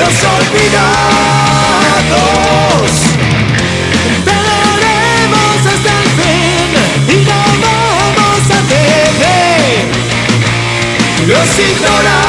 [SPEAKER 2] los olvidados. Pelearemos hasta el fin y no vamos a temer los ignorados.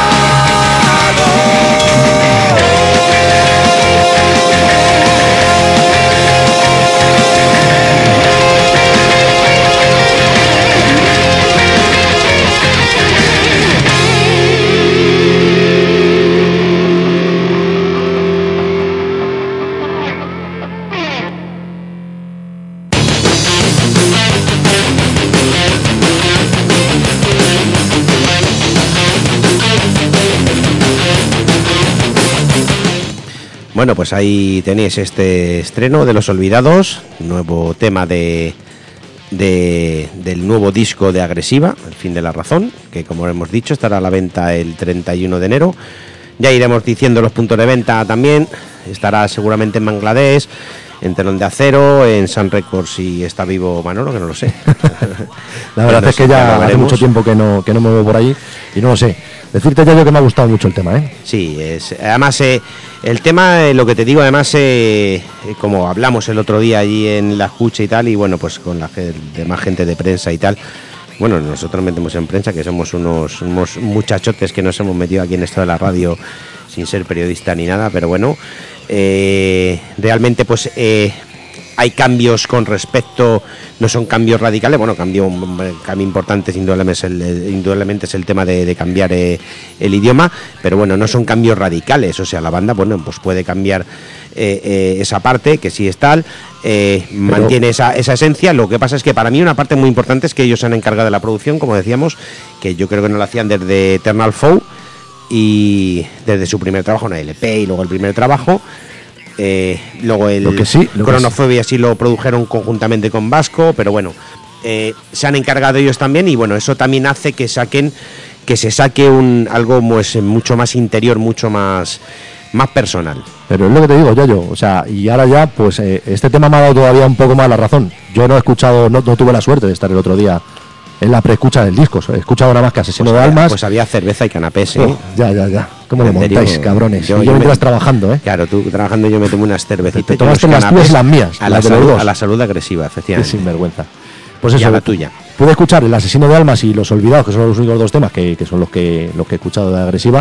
[SPEAKER 4] Bueno, pues ahí tenéis este estreno de Los Olvidados, nuevo tema de, de del nuevo disco de Agresiva, El fin de la razón, que como hemos dicho estará a la venta el treinta y uno de enero. Ya iremos diciendo los puntos de venta también. Estará seguramente en Bangladesh, en Telón de Acero, en Sun Records y está vivo Manolo, que no lo sé.
[SPEAKER 3] La verdad no es que ya hace mucho tiempo que no, que no me muevo por allí y no lo sé. Decirte ya yo que me ha gustado mucho el tema, ¿eh?
[SPEAKER 4] Sí, es, además eh, el tema, eh, lo que te digo, además, eh, como hablamos el otro día allí en la escucha y tal, y bueno, pues con la demás gente de prensa y tal, bueno, nosotros metemos en prensa, que somos unos, unos muchachotes que nos hemos metido aquí en esto de la radio sin ser periodista ni nada, pero bueno, eh, realmente pues... Eh, hay cambios con respecto, no son cambios radicales, bueno, cambio, cambio importante indudablemente es el, indudablemente es el tema de, de cambiar eh, el idioma, pero bueno, no son cambios radicales, o sea, la banda, bueno, pues puede cambiar eh, eh, esa parte, que sí es tal, eh, pero... mantiene esa, esa esencia. Lo que pasa es que para mí una parte muy importante es que ellos se han encargado de la producción, como decíamos, que yo creo que no lo hacían desde Eternal Foe y desde su primer trabajo, una L P y luego el primer trabajo. Eh, luego el
[SPEAKER 3] lo que sí, lo
[SPEAKER 4] Cronofobia sí lo produjeron conjuntamente con Vasco, pero bueno, eh, se han encargado ellos también y bueno, eso también hace que saquen, que se saque un algo pues, mucho más interior, mucho más, más personal.
[SPEAKER 3] Pero es lo que te digo, Yayo, o sea, y ahora ya, pues eh, este tema me ha dado todavía un poco más la razón. Yo no he escuchado, no, no tuve la suerte de estar el otro día en la preescucha del disco, he escuchado nada más que Asesino
[SPEAKER 4] pues
[SPEAKER 3] de
[SPEAKER 4] había,
[SPEAKER 3] Almas.
[SPEAKER 4] Pues había cerveza y canapés, ¿eh?
[SPEAKER 3] Oh, ya, ya, ya. ¿Cómo lo montáis,
[SPEAKER 4] digo,
[SPEAKER 3] cabrones?
[SPEAKER 4] Yo,
[SPEAKER 3] y yo,
[SPEAKER 4] yo
[SPEAKER 3] mientras
[SPEAKER 4] me,
[SPEAKER 3] trabajando, ¿eh?
[SPEAKER 4] Claro, tú trabajando yo me tomo unas cervecitas.
[SPEAKER 3] Te tomaste las tuyas y las mías.
[SPEAKER 4] A,
[SPEAKER 3] las
[SPEAKER 4] la
[SPEAKER 3] de
[SPEAKER 4] salud,
[SPEAKER 3] los dos.
[SPEAKER 4] a la salud agresiva, efectivamente.
[SPEAKER 3] Qué sinvergüenza. Pues eso,
[SPEAKER 4] y a la tuya.
[SPEAKER 3] Pude escuchar El Asesino de Almas y Los Olvidados, que son los únicos dos temas que, que son los que, los que he escuchado de Agresiva.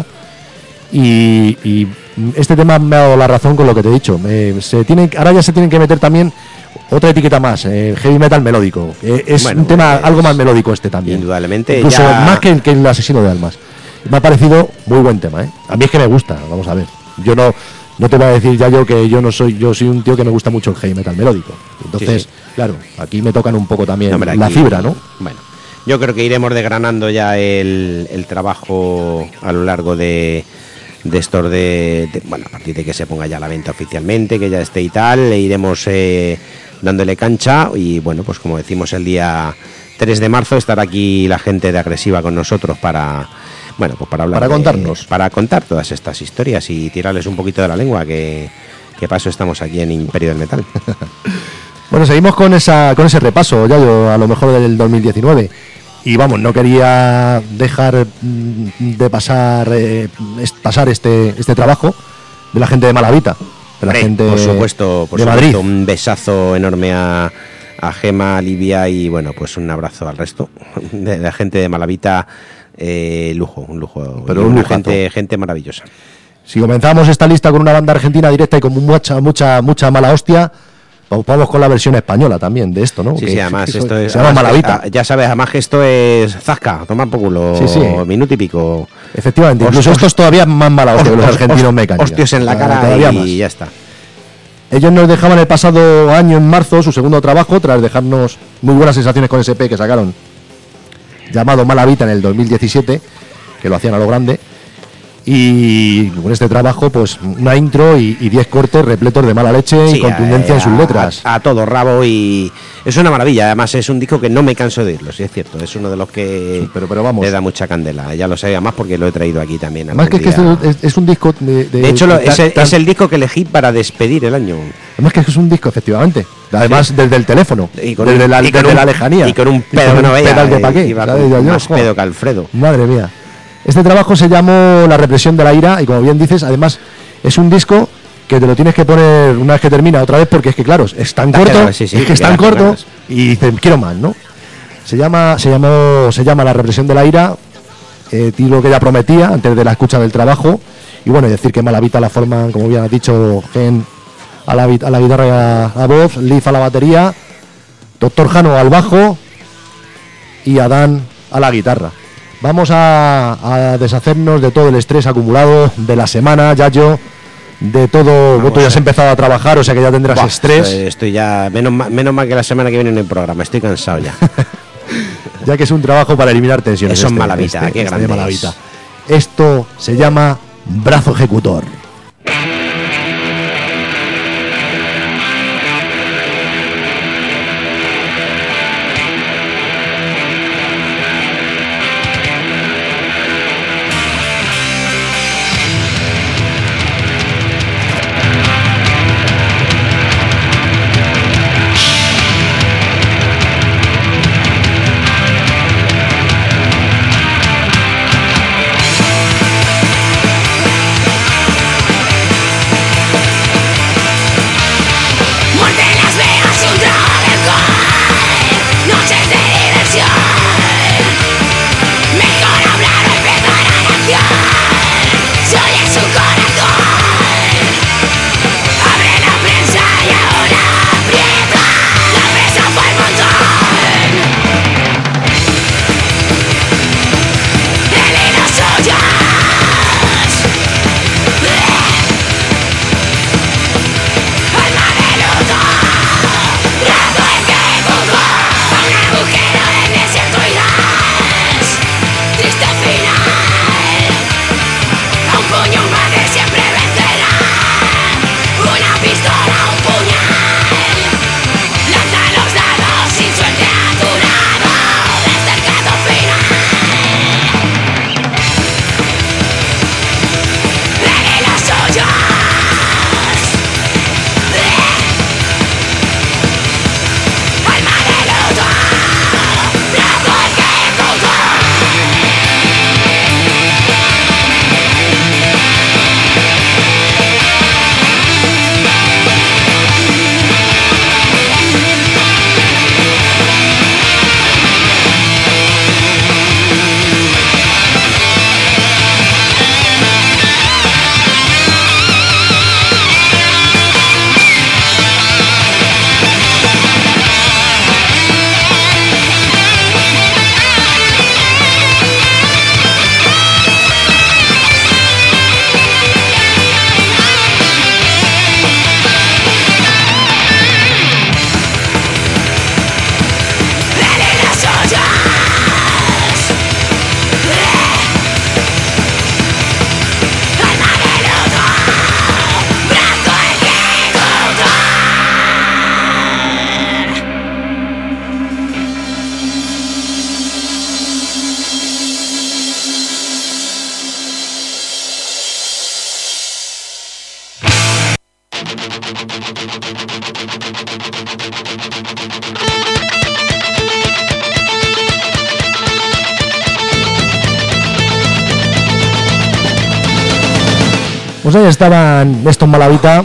[SPEAKER 3] Y, y este tema me ha dado la razón con lo que te he dicho. Eh, se tiene, ahora ya se tienen que meter también otra etiqueta más, eh, heavy metal melódico. Eh, es
[SPEAKER 4] bueno,
[SPEAKER 3] un tema
[SPEAKER 4] pues,
[SPEAKER 3] algo más melódico este también.
[SPEAKER 4] Indudablemente.
[SPEAKER 3] Incluso
[SPEAKER 4] ya...
[SPEAKER 3] más que, que El Asesino de Almas. Me ha parecido muy buen tema, ¿eh? A mí es que me gusta, vamos a ver. Yo no, no te voy a decir ya yo que yo no soy, yo soy un tío que me gusta mucho el heavy metal melódico. Entonces, sí, sí. claro, aquí me tocan un poco también no, la aquí, fibra, ¿no?
[SPEAKER 4] Bueno, yo creo que iremos desgranando ya el, el trabajo a lo largo de... de estos de, de, bueno, a partir de que se ponga ya a la venta oficialmente, que ya esté y tal, le iremos eh, dándole cancha y bueno, pues como decimos el día tres de marzo estará aquí la gente de Agresiva con nosotros para, bueno, pues para hablar,
[SPEAKER 3] para contarnos,
[SPEAKER 4] de, para contar todas estas historias y tirarles un poquito de la lengua, que, que paso estamos aquí en Imperio del Metal.
[SPEAKER 3] Bueno, seguimos con esa con ese repaso, ya yo, a lo mejor del dos mil diecinueve. Y vamos, no quería dejar de pasar eh, pasar este este trabajo de la gente de Malavita, de la
[SPEAKER 4] Hombre,
[SPEAKER 3] gente
[SPEAKER 4] por supuesto, por
[SPEAKER 3] de
[SPEAKER 4] supuesto,
[SPEAKER 3] Madrid.
[SPEAKER 4] Un besazo enorme a, a Gema, a Livia y bueno, pues un abrazo al resto de la gente de Malavita, eh, lujo, un lujo,
[SPEAKER 3] pero
[SPEAKER 4] una
[SPEAKER 3] un
[SPEAKER 4] gente, gente maravillosa.
[SPEAKER 3] Si comenzamos esta lista con una banda argentina directa y con mucha mucha mucha mala hostia, vamos con la versión española también de esto, ¿no?
[SPEAKER 4] Sí,
[SPEAKER 3] que,
[SPEAKER 4] sí, además
[SPEAKER 3] que
[SPEAKER 4] esto es,
[SPEAKER 3] se llama
[SPEAKER 4] además,
[SPEAKER 3] Malavita.
[SPEAKER 4] Ya sabes, además que esto es zasca, tomar por culo,
[SPEAKER 3] sí, sí.
[SPEAKER 4] minuto y pico.
[SPEAKER 3] Efectivamente, incluso esto es todavía más mala hostia que los argentinos mecánicos.
[SPEAKER 4] Hostios en la cara y más. Ya está.
[SPEAKER 3] Ellos nos dejaban el pasado año en marzo su segundo trabajo, tras dejarnos muy buenas sensaciones con ese E P que sacaron, llamado Malavita en el dos mil diecisiete, que lo hacían a lo grande. Y con este trabajo, pues una intro y diez cortes repletos de mala leche sí, y contundencia a, en sus letras.
[SPEAKER 4] A, a todo rabo y es una maravilla. Además es un disco que no me canso de oírlo, sí es cierto. Es uno de los que
[SPEAKER 3] sí, pero, pero vamos.
[SPEAKER 4] le da mucha candela. Ya lo sabía más porque lo he traído aquí también.
[SPEAKER 3] Además que, es, que es, es un disco de...
[SPEAKER 4] De, de hecho, lo, es, el, es el disco que elegí para despedir el año.
[SPEAKER 3] Además que es un disco, efectivamente. Además sí. desde el teléfono,
[SPEAKER 4] y con
[SPEAKER 3] desde,
[SPEAKER 4] un,
[SPEAKER 3] la,
[SPEAKER 4] y
[SPEAKER 3] desde
[SPEAKER 4] con un,
[SPEAKER 3] la lejanía.
[SPEAKER 4] Y con un pedo que no veía.
[SPEAKER 3] Pedal de paqué.
[SPEAKER 4] Iba con yo, más yo, pedo que Alfredo.
[SPEAKER 3] Madre mía. Este trabajo se llamó La represión de la ira y como bien dices, además es un disco que te lo tienes que poner una vez que termina otra vez, porque es que claro, es tan corto,
[SPEAKER 4] Claro, sí, sí,
[SPEAKER 3] es que es tan
[SPEAKER 4] claro,
[SPEAKER 3] corto
[SPEAKER 4] claro.
[SPEAKER 3] y dicen quiero más, ¿no? Se llama, se llamó, se llama La represión de la ira, eh, título que ella prometía antes de la escucha del trabajo. Y bueno, y decir que Malavita la forman, como bien has dicho, Gen a la, a la guitarra y a la voz, Liz a la batería, Doctor Jano al bajo y Adán a la guitarra. Vamos a, a deshacernos de todo el estrés acumulado de la semana, Yayo, de todo. Vos tú ya has empezado a trabajar, o sea que ya tendrás
[SPEAKER 4] Buah,
[SPEAKER 3] estrés.
[SPEAKER 4] Estoy, estoy ya, menos mal, menos mal que la semana que viene no hay programa, estoy cansado ya.
[SPEAKER 3] Ya que es un trabajo para eliminar tensiones.
[SPEAKER 4] Eso es Malavita, qué grande
[SPEAKER 3] de Malavita.
[SPEAKER 4] es.
[SPEAKER 3] Esto se llama Brazo Ejecutor. Pues ahí estaban estos Malavita,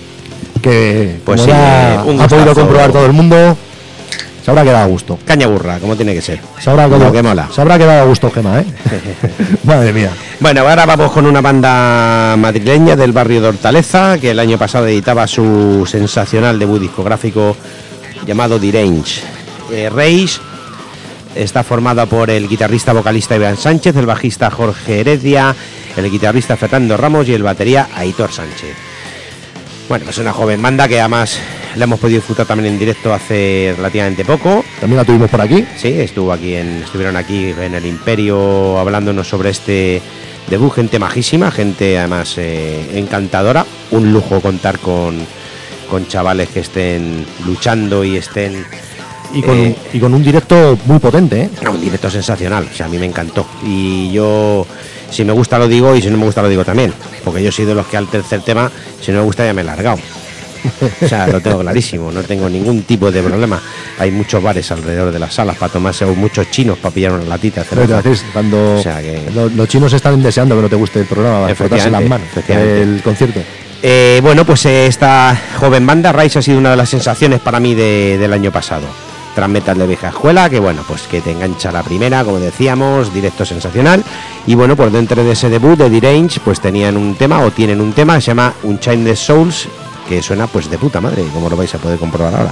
[SPEAKER 3] que
[SPEAKER 4] Pues
[SPEAKER 3] como
[SPEAKER 4] sí,
[SPEAKER 3] ya
[SPEAKER 4] un
[SPEAKER 3] ha podido
[SPEAKER 4] gustazo.
[SPEAKER 3] comprobar todo el mundo, se habrá quedado a gusto.
[SPEAKER 4] Caña burra, como tiene que ser.
[SPEAKER 3] Se habrá,
[SPEAKER 4] Como
[SPEAKER 3] quedado,
[SPEAKER 4] que mola.
[SPEAKER 3] se habrá quedado a gusto, Gema, ¿eh? Madre mía.
[SPEAKER 4] Bueno, ahora vamos con una banda madrileña del barrio de Hortaleza, que el año pasado editaba su sensacional debut discográfico llamado Derange. Eh, Reis está formada por el guitarrista vocalista Iván Sánchez, el bajista Jorge Heredia, el guitarrista Fernando Ramos y el batería Aitor Sánchez. Bueno, pues una joven banda que además la hemos podido disfrutar también en directo hace relativamente poco.
[SPEAKER 3] También la tuvimos por aquí.
[SPEAKER 4] Sí, estuvo aquí en, estuvieron aquí en el Imperio hablándonos sobre este debut, gente majísima, gente además eh, encantadora. Un lujo contar con, con chavales que estén luchando y estén...
[SPEAKER 3] Y con,
[SPEAKER 4] eh,
[SPEAKER 3] un, y con un directo muy potente, ¿eh?
[SPEAKER 4] un directo sensacional, o sea, a mí me encantó. Y yo, si me gusta lo digo y si no me gusta lo digo también. Porque yo soy de los que al tercer tema, si no me gusta ya me he largado. O sea, lo tengo clarísimo, no tengo ningún tipo de problema. Hay muchos bares alrededor de las salas para tomarse, o muchos chinos para pillar una latita de cerveza.
[SPEAKER 3] Pero, es cuando
[SPEAKER 4] O sea que-
[SPEAKER 3] lo- los chinos están deseando que no te guste el programa, para frotarse las
[SPEAKER 4] Efectivamente,
[SPEAKER 3] manos,
[SPEAKER 4] efectivamente.
[SPEAKER 3] el concierto.
[SPEAKER 4] Eh, bueno, pues eh, esta joven banda, Rise, ha sido una de las sensaciones para mí de- del año pasado. Tras metal de vieja escuela, que bueno, pues que te engancha la primera, como decíamos, directo sensacional. Y bueno, pues dentro de ese debut de Derange, pues tenían un tema, o tienen un tema, que se llama Unchained Souls, que suena pues de puta madre, como lo vais a poder comprobar ahora.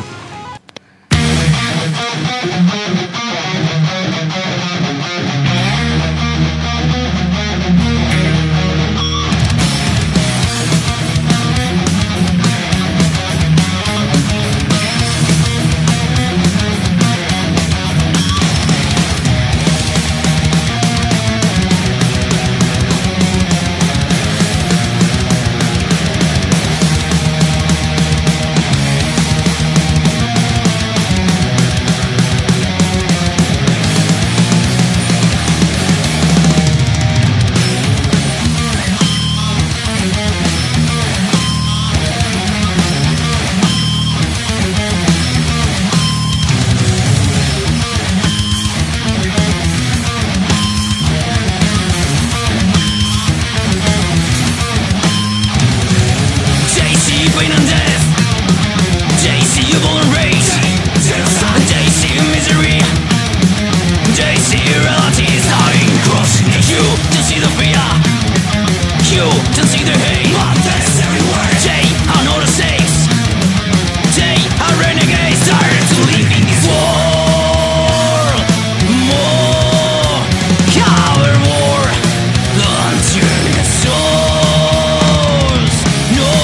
[SPEAKER 2] J C, pain and death. J C, you born rage. J C, misery. J C, reality is dying. Crossing you to see the fear. You to see the hate. J, I know the stakes. J, I renegades tired to live in this world. More coward war. Unturned souls. No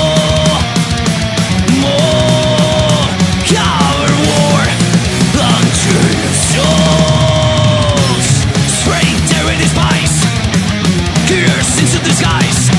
[SPEAKER 2] more coward war. Unturned souls. Spreading terror and spice. Curse into the skies.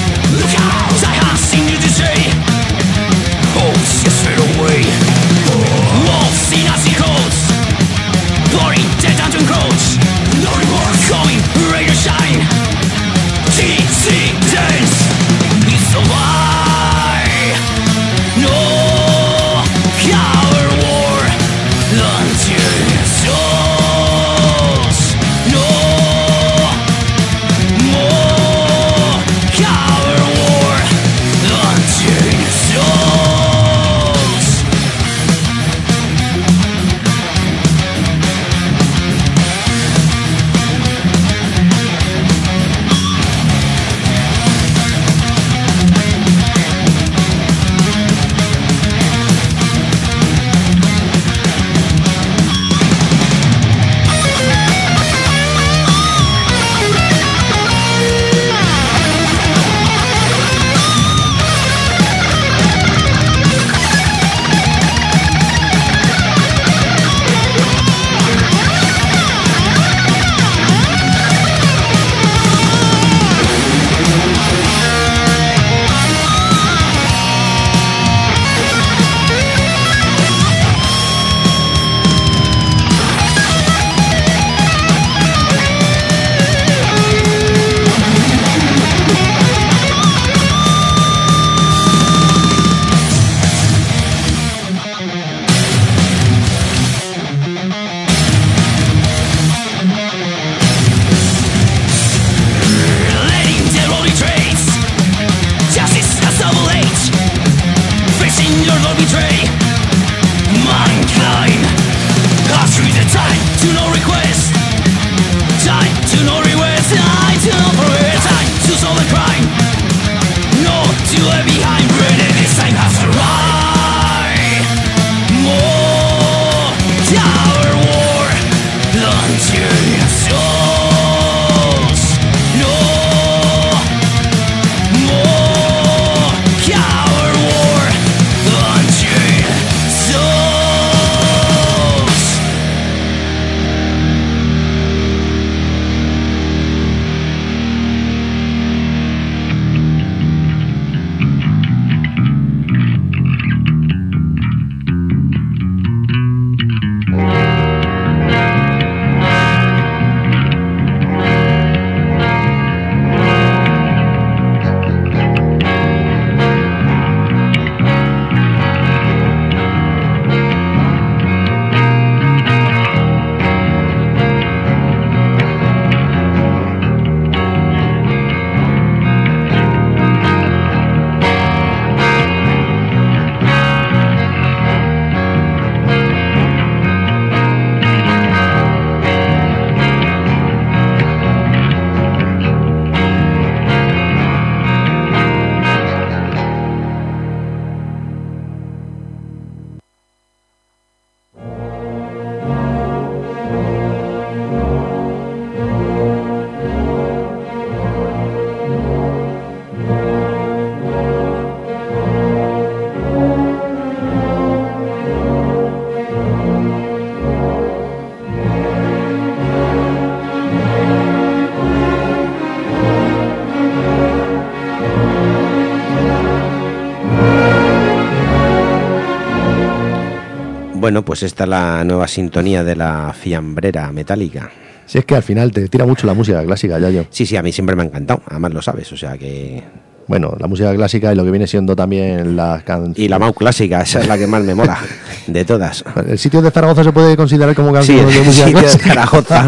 [SPEAKER 4] Bueno, pues esta es la nueva sintonía de la fiambrera metálica.
[SPEAKER 3] Si es que al final te tira mucho la música clásica, ya yo.
[SPEAKER 4] Sí, sí, a mí siempre me ha encantado, además lo sabes, o sea que...
[SPEAKER 3] Bueno, la música clásica y lo que viene siendo también las canciones.
[SPEAKER 4] Y la Mau clásica, esa es la que más me mola, de todas.
[SPEAKER 3] ¿El sitio de Zaragoza se puede considerar como
[SPEAKER 4] Sí,
[SPEAKER 3] canción
[SPEAKER 4] el
[SPEAKER 3] de música
[SPEAKER 4] sitio de
[SPEAKER 3] clásica?
[SPEAKER 4] Zaragoza.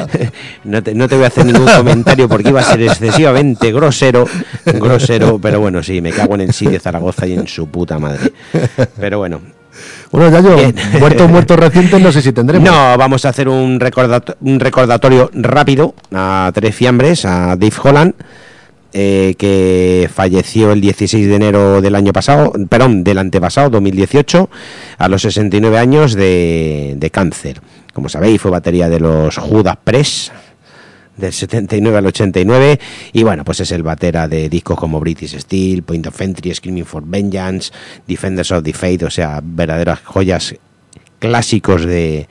[SPEAKER 4] No te, no te voy a hacer ningún comentario porque iba a ser excesivamente grosero, grosero, pero bueno, sí, me cago en el sitio de Zaragoza y en su puta madre. Pero bueno.
[SPEAKER 3] Bueno, ya yo,
[SPEAKER 4] Bien.
[SPEAKER 3] muertos, muertos recientes, no sé si tendremos.
[SPEAKER 4] No, vamos a hacer un, recordato- un recordatorio rápido a tres fiambres, a Dave Holland, eh, que falleció el dieciséis de enero del año pasado, perdón, del antepasado, dos mil dieciocho, a los sesenta y nueve años de, de cáncer. Como sabéis, fue batería de los Judas Priest, del setenta y nueve al ochenta y nueve, y bueno, pues es el batera de discos como British Steel, Point of Entry, Screaming for Vengeance, Defenders of the Faith, o sea, verdaderas joyas clásicos de,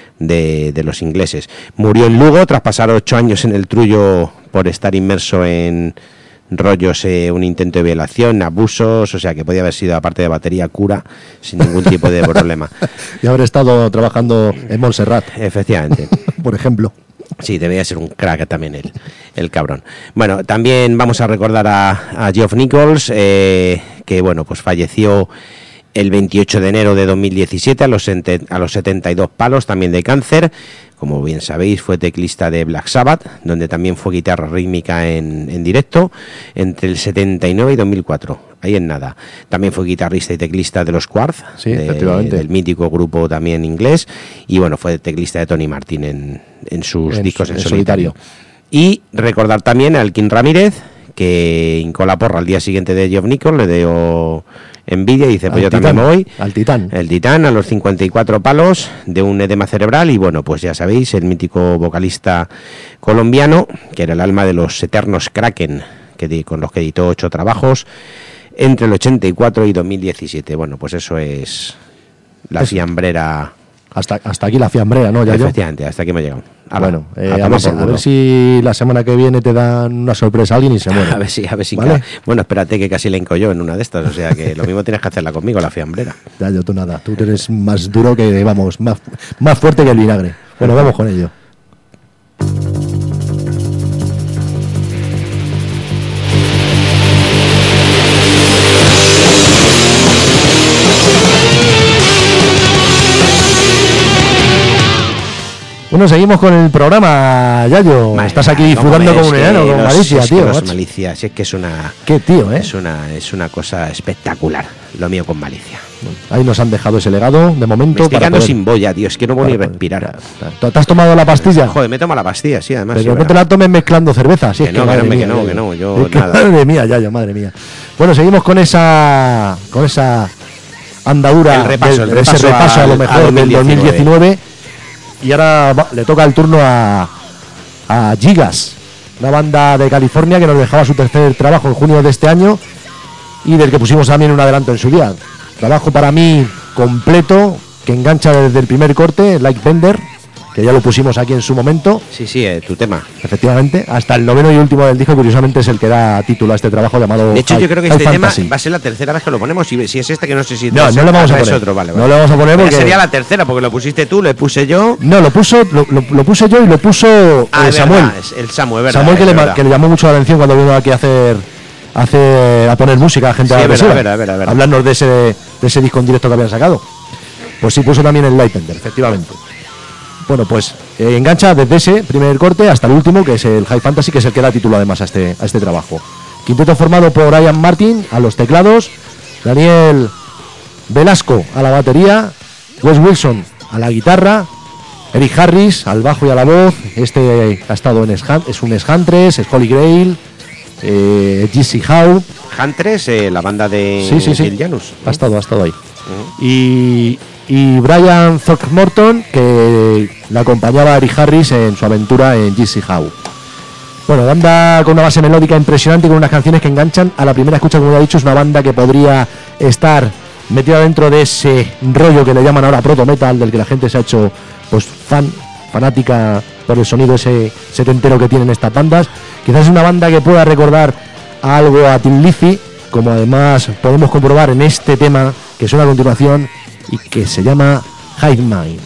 [SPEAKER 4] de, de los ingleses. Murió en Lugo tras pasar ocho años en el Trullo por estar inmerso en rollos, eh, un intento de violación, abusos, o sea que podía haber sido, aparte de batería, cura sin ningún tipo de problema.
[SPEAKER 3] Y haber estado trabajando en Montserrat,
[SPEAKER 4] Efectivamente.
[SPEAKER 3] por ejemplo.
[SPEAKER 4] Sí, debería ser un crack también el, el cabrón. Bueno, también vamos a recordar a, a Geoff Nichols, eh, que bueno, pues falleció el veintiocho de enero de dos mil diecisiete a los, ente, a los setenta y dos palos, también de cáncer. Como bien sabéis, fue teclista de Black Sabbath, donde también fue guitarra rítmica en, en directo entre el setenta y nueve y dos mil cuatro. Ahí en nada. También fue guitarrista y teclista de los Quartz,
[SPEAKER 3] Sí,
[SPEAKER 4] de,
[SPEAKER 3] efectivamente.
[SPEAKER 4] del mítico grupo también inglés. Y bueno, fue teclista de Tony Martin en, en sus
[SPEAKER 3] En
[SPEAKER 4] discos
[SPEAKER 3] su-
[SPEAKER 4] en,
[SPEAKER 3] en
[SPEAKER 4] solitario.
[SPEAKER 3] solitario.
[SPEAKER 4] Y recordar también al King Ramírez, que hincó la porra al día siguiente de Geoff Nichols, le dio envidia y dice, pues
[SPEAKER 3] Al
[SPEAKER 4] yo también me
[SPEAKER 3] Titán,
[SPEAKER 4] voy.
[SPEAKER 3] al Titán.
[SPEAKER 4] El Titán a los cincuenta y cuatro palos de un edema cerebral. Y bueno, pues ya sabéis, el mítico vocalista colombiano, que era el alma de los eternos Kraken, que di- con los que editó ocho trabajos entre el ochenta y cuatro y dos mil diecisiete. Bueno, pues eso es la
[SPEAKER 3] Eso.
[SPEAKER 4] fiambrera.
[SPEAKER 3] Hasta, hasta aquí la fiambrera, ¿no? Ya yo.
[SPEAKER 4] Efectivamente, hasta aquí hemos llegado. Ala,
[SPEAKER 3] Bueno, eh,
[SPEAKER 4] a
[SPEAKER 3] a,
[SPEAKER 4] tomar
[SPEAKER 3] ver si,
[SPEAKER 4] por
[SPEAKER 3] a ver
[SPEAKER 4] culo.
[SPEAKER 3] si la semana que viene te dan una sorpresa a alguien y se muere.
[SPEAKER 4] A ver si, a ver si
[SPEAKER 3] ¿Vale?
[SPEAKER 4] ca- Bueno, espérate que casi la hinco yo en una de estas, o sea que lo mismo tienes que hacerla conmigo, la fiambrera.
[SPEAKER 3] Ya yo, tú nada. Tú eres más duro que, vamos, más, más fuerte que el vinagre. Bueno, vamos con ello. Bueno, seguimos con el programa, Yayo.
[SPEAKER 4] Madre
[SPEAKER 3] Estás aquí
[SPEAKER 4] mía,
[SPEAKER 3] disfrutando
[SPEAKER 4] cómo
[SPEAKER 3] como un
[SPEAKER 4] es que
[SPEAKER 3] enano, con
[SPEAKER 4] no-
[SPEAKER 3] Malicia,
[SPEAKER 4] es que
[SPEAKER 3] tío.
[SPEAKER 4] no es
[SPEAKER 3] macho.
[SPEAKER 4] malicia, si es que es una,
[SPEAKER 3] Qué tío, ¿eh?
[SPEAKER 4] es una, es una cosa espectacular, lo mío con malicia.
[SPEAKER 3] Ahí nos han dejado ese legado, de
[SPEAKER 4] Me
[SPEAKER 3] momento.
[SPEAKER 4] estoy
[SPEAKER 3] para
[SPEAKER 4] quedando
[SPEAKER 3] poder-
[SPEAKER 4] sin boya, tío, es que no puedo
[SPEAKER 3] para
[SPEAKER 4] ni
[SPEAKER 3] poder-
[SPEAKER 4] respirar.
[SPEAKER 3] ¿Te te has tomado la pastilla?
[SPEAKER 4] Joder, me tomo la pastilla, sí, además.
[SPEAKER 3] Pero
[SPEAKER 4] sí,
[SPEAKER 3] no
[SPEAKER 4] ¿verdad?
[SPEAKER 3] te la tomes mezclando cerveza. Si
[SPEAKER 4] Que
[SPEAKER 3] es
[SPEAKER 4] no, que
[SPEAKER 3] madre
[SPEAKER 4] no, que
[SPEAKER 3] mía,
[SPEAKER 4] no,
[SPEAKER 3] Yayo.
[SPEAKER 4] que no, yo
[SPEAKER 3] Es que
[SPEAKER 4] nada.
[SPEAKER 3] madre mía, Yayo, madre mía. Bueno, seguimos con esa con esa andadura,
[SPEAKER 4] El repaso,
[SPEAKER 3] del-
[SPEAKER 4] el
[SPEAKER 3] de ese
[SPEAKER 4] repaso
[SPEAKER 3] repaso a,
[SPEAKER 4] al-
[SPEAKER 3] lo
[SPEAKER 4] a
[SPEAKER 3] mejor del dos mil
[SPEAKER 4] dos mil
[SPEAKER 3] diecinueve. Y ahora va- le toca el turno a, a Gigas, una banda de California que nos dejaba su tercer trabajo en junio de este año y del que pusimos también un adelanto en su día. Trabajo para mí completo, que engancha desde el primer corte, Like Bender, que ya lo pusimos aquí en su momento.
[SPEAKER 4] Sí, sí, eh, tu tema.
[SPEAKER 3] Efectivamente, hasta el noveno y último del disco, curiosamente es el que da título a este trabajo llamado
[SPEAKER 4] De hecho,
[SPEAKER 3] High-
[SPEAKER 4] yo creo que
[SPEAKER 3] High
[SPEAKER 4] este tema
[SPEAKER 3] Fantasy.
[SPEAKER 4] va a ser la tercera vez que lo ponemos. Si, si es este, que no sé si
[SPEAKER 3] No,
[SPEAKER 4] es-
[SPEAKER 3] no lo vamos a
[SPEAKER 4] ah, es
[SPEAKER 3] poner.
[SPEAKER 4] otro, vale,
[SPEAKER 3] No
[SPEAKER 4] vale.
[SPEAKER 3] lo vamos a poner
[SPEAKER 4] Ya
[SPEAKER 3] porque
[SPEAKER 4] sería la tercera, porque lo pusiste tú, le puse yo.
[SPEAKER 3] no lo puso, lo, lo- lo puse yo y lo puso
[SPEAKER 4] Ah,
[SPEAKER 3] eh,
[SPEAKER 4] es
[SPEAKER 3] Samuel.
[SPEAKER 4] verdad, es el Samuel, verdad.
[SPEAKER 3] Samuel que
[SPEAKER 4] es
[SPEAKER 3] le, ma-
[SPEAKER 4] verdad.
[SPEAKER 3] que le llamó mucho la atención cuando vino aquí a hacer, a hacer a poner música a gente
[SPEAKER 4] Sí, es
[SPEAKER 3] agresiva.
[SPEAKER 4] verdad, es verdad, es verdad.
[SPEAKER 3] Hablarnos de ese de ese disco en directo que habían sacado. Pues sí puso también el Lightbender, efectivamente. Bueno, pues eh, engancha desde ese primer corte hasta el último, que es el High Fantasy, que es el que da título además a este, a este trabajo. Quinteto formado por Ian Martin a los teclados, Daniel Velasco a la batería, Wes Wilson a la guitarra, Eric Harris al bajo y a la voz. Este ha estado en Shan- es un Huntress, es Holy Grail, eh, G C Howe.
[SPEAKER 4] Huntress, eh, la banda de
[SPEAKER 3] Sí, sí, sí.
[SPEAKER 4] Bill Janus.
[SPEAKER 3] Ha estado, ha estado ahí.
[SPEAKER 4] Ujú.
[SPEAKER 3] Y, y Brian Throckmorton, que le acompañaba a Eric Harris en su aventura en G C Howe. Bueno, banda con una base melódica impresionante, con unas canciones que enganchan a la primera escucha, como ya he dicho. Es una banda que podría estar metida dentro de ese rollo que le llaman ahora proto metal, del que la gente se ha hecho pues fan, fanática por el sonido ese setentero que tienen estas bandas. Quizás es una banda que pueda recordar a algo a Tim Lizzy, como además podemos comprobar en este tema que suena a continuación y que se llama Hive Mind.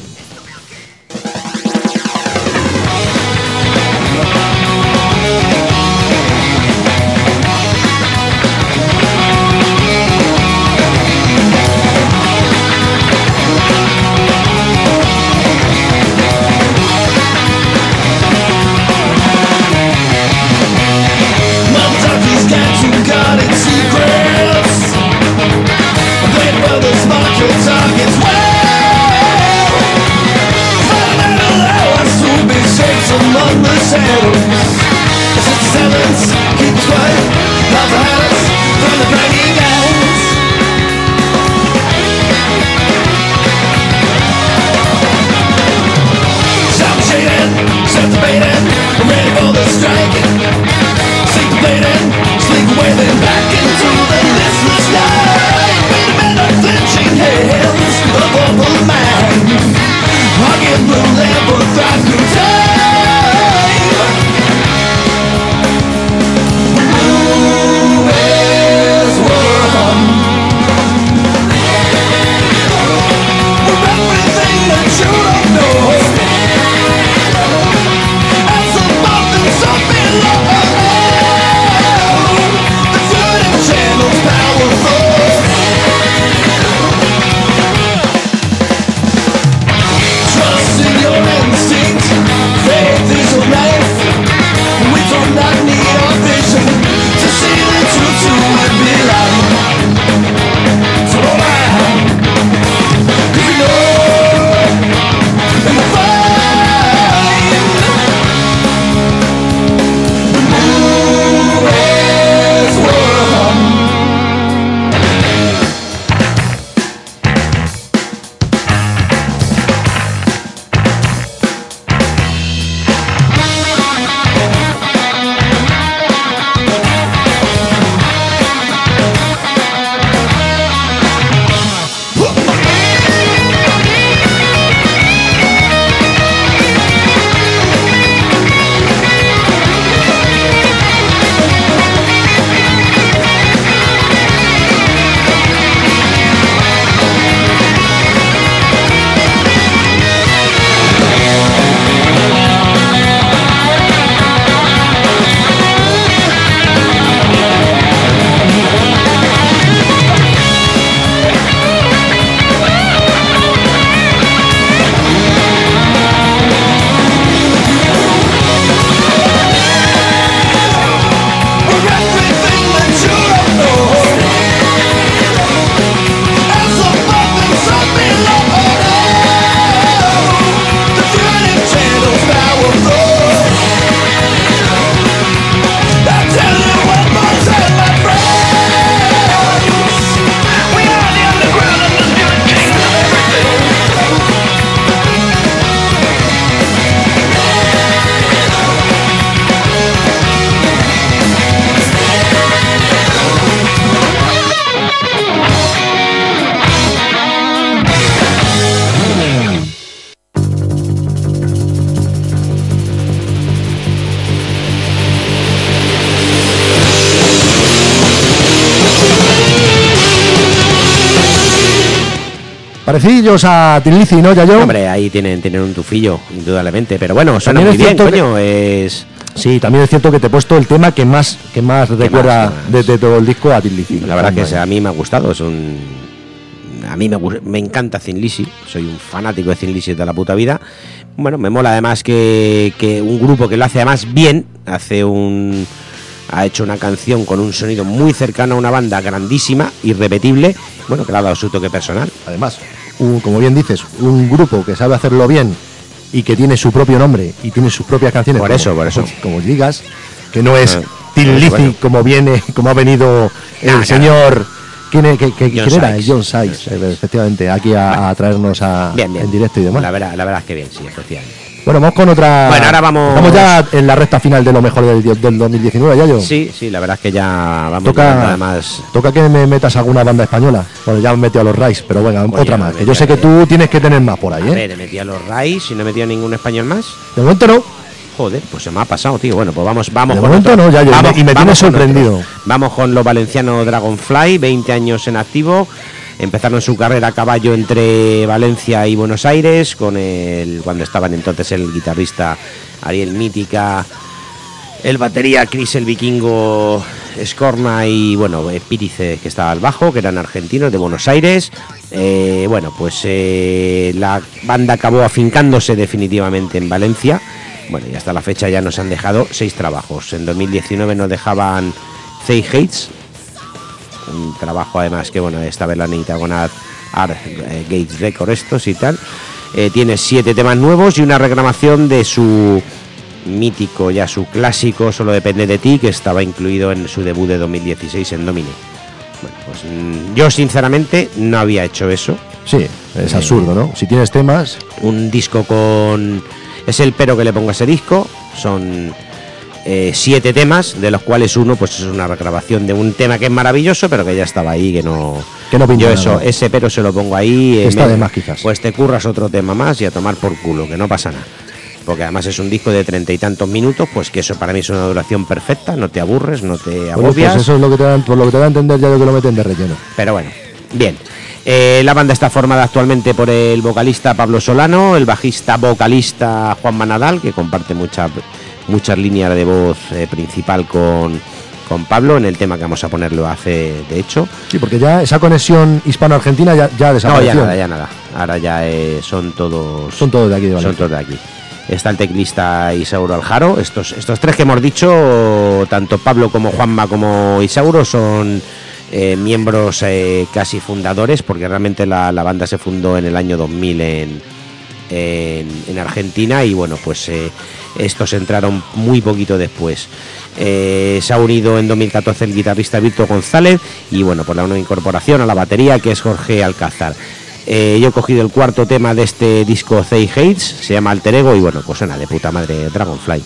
[SPEAKER 3] Parecillos a Thin Lizzy, ¿no, Yayo?
[SPEAKER 4] Hombre, ahí tienen, tienen un tufillo, indudablemente. Pero bueno, suena muy bien, coño. Es...
[SPEAKER 3] Sí, también es cierto que te he puesto el tema que más que más recuerda
[SPEAKER 4] más, más?
[SPEAKER 3] De, de todo el disco a Thin Lizzy.
[SPEAKER 4] La verdad que es, a mí me ha gustado, es un... A mí me, me encanta Thin Lizzy, soy un fanático de Thin Lizzy de la puta vida. Bueno, me mola además que, que un grupo que lo hace además bien, hace un... ha hecho una canción con un sonido muy cercano a una banda grandísima, irrepetible, bueno, que le ha dado su toque personal.
[SPEAKER 3] Además, un, como bien dices, un grupo que sabe hacerlo bien y que tiene su propio nombre y tiene sus propias canciones.
[SPEAKER 4] Por
[SPEAKER 3] como,
[SPEAKER 4] eso, por eso.
[SPEAKER 3] Como, como digas, que no es
[SPEAKER 4] ah,
[SPEAKER 3] Thin Lizzy
[SPEAKER 4] bueno.
[SPEAKER 3] como viene, como ha venido el
[SPEAKER 4] nah,
[SPEAKER 3] señor... Claro. ¿Quién, es, que, que, ¿quién era? John Sykes,
[SPEAKER 4] Sykes.
[SPEAKER 3] Efectivamente, aquí a, a traernos a,
[SPEAKER 4] bien, bien.
[SPEAKER 3] en directo y demás.
[SPEAKER 4] La verdad, la verdad es que bien, sí, efectivamente.
[SPEAKER 3] Bueno, vamos con otra.
[SPEAKER 4] Bueno, ahora vamos.
[SPEAKER 3] Estamos ya en la recta final de lo mejor del, del dos mil diecinueve, Yayo.
[SPEAKER 4] Sí, sí, la verdad es que ya vamos
[SPEAKER 3] toca,
[SPEAKER 4] más.
[SPEAKER 3] Toca que me metas alguna banda española. Bueno, ya me he metido a los Rais, pero bueno,
[SPEAKER 4] Oye,
[SPEAKER 3] otra más. Que yo sé que tú tienes que tener más por ahí,
[SPEAKER 4] a
[SPEAKER 3] ¿eh?
[SPEAKER 4] ver, he metido a los Rais y no he metido ningún español más.
[SPEAKER 3] De momento no.
[SPEAKER 4] Joder, pues se me ha pasado, tío. Bueno, pues vamos, vamos
[SPEAKER 3] de
[SPEAKER 4] con
[SPEAKER 3] momento
[SPEAKER 4] otro.
[SPEAKER 3] no, Yayo,
[SPEAKER 4] vamos,
[SPEAKER 3] y me, y me tienes sorprendido.
[SPEAKER 4] Vamos con los valencianos Dragonfly, veinte años en activo. Empezaron su carrera a caballo entre Valencia y Buenos Aires, con el, cuando estaban entonces el guitarrista Ariel Mítica, el batería Chris el Vikingo Escorna y bueno, Pírice, que estaba al bajo, que eran argentinos de Buenos Aires. Eh, bueno, pues eh, la banda acabó afincándose definitivamente en Valencia. Bueno, y hasta la fecha ya nos han dejado seis trabajos. En dos mil diecinueve nos dejaban They Hates, un trabajo además que bueno, esta vez la necesita con Art, Art eh, Gates Record estos y tal. Eh, tiene siete temas nuevos y una regrabación de su mítico, ya su clásico Solo depende de ti, que estaba incluido en su debut de dos mil dieciséis en Domine. Bueno, pues mmm, yo sinceramente no había hecho eso.
[SPEAKER 3] Sí, es eh, absurdo, ¿no? Si tienes temas...
[SPEAKER 4] Un disco con... Es el pero que le pongo a ese disco. Son eh, siete temas, de los cuales uno pues es una regrabación de un tema que es maravilloso, pero que ya estaba ahí, que no...
[SPEAKER 3] Que no
[SPEAKER 4] yo eso, nada. Ese pero se lo pongo ahí.
[SPEAKER 3] Eh, está
[SPEAKER 4] me,
[SPEAKER 3] de más quizás.
[SPEAKER 4] Pues te curras otro tema más y a tomar por culo, que no pasa nada. Porque además es un disco de treinta y tantos minutos, pues que eso para mí es una duración perfecta, no te aburres, no te agobias.
[SPEAKER 3] Bueno, pues eso es lo que te dan, por lo que te da a entender ya de que lo meten de relleno.
[SPEAKER 4] Pero bueno, bien. Eh, la banda está formada actualmente por el vocalista Pablo Solano, el bajista vocalista Juan Manadal, que comparte muchas muchas líneas de voz eh, principal con, con Pablo. En el tema que vamos a poner lo hace, de hecho.
[SPEAKER 3] Sí, porque ya esa conexión hispano-argentina ya, ya desapareció.
[SPEAKER 4] No, ya nada, ya nada. Ahora ya eh, son todos...
[SPEAKER 3] Son todos de aquí de Valencia.
[SPEAKER 4] Son todos de aquí. Está el teclista Isauro Aljaro. Estos, estos tres que hemos dicho, tanto Pablo como Juanma como Isauro, son eh, miembros eh, casi fundadores, porque realmente la, la banda se fundó en el año dos mil en, en, en Argentina, y bueno, pues eh, estos entraron muy poquito después. Eh, se ha unido en dos mil catorce el guitarrista Víctor González, y bueno, por la nueva incorporación a la batería, que es Jorge Alcázar. Eh, yo he cogido el cuarto tema de este disco They Hates, se llama Alter Ego, y bueno, pues suena de puta madre Dragonfly.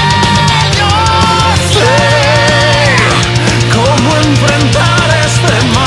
[SPEAKER 2] Enfrentar este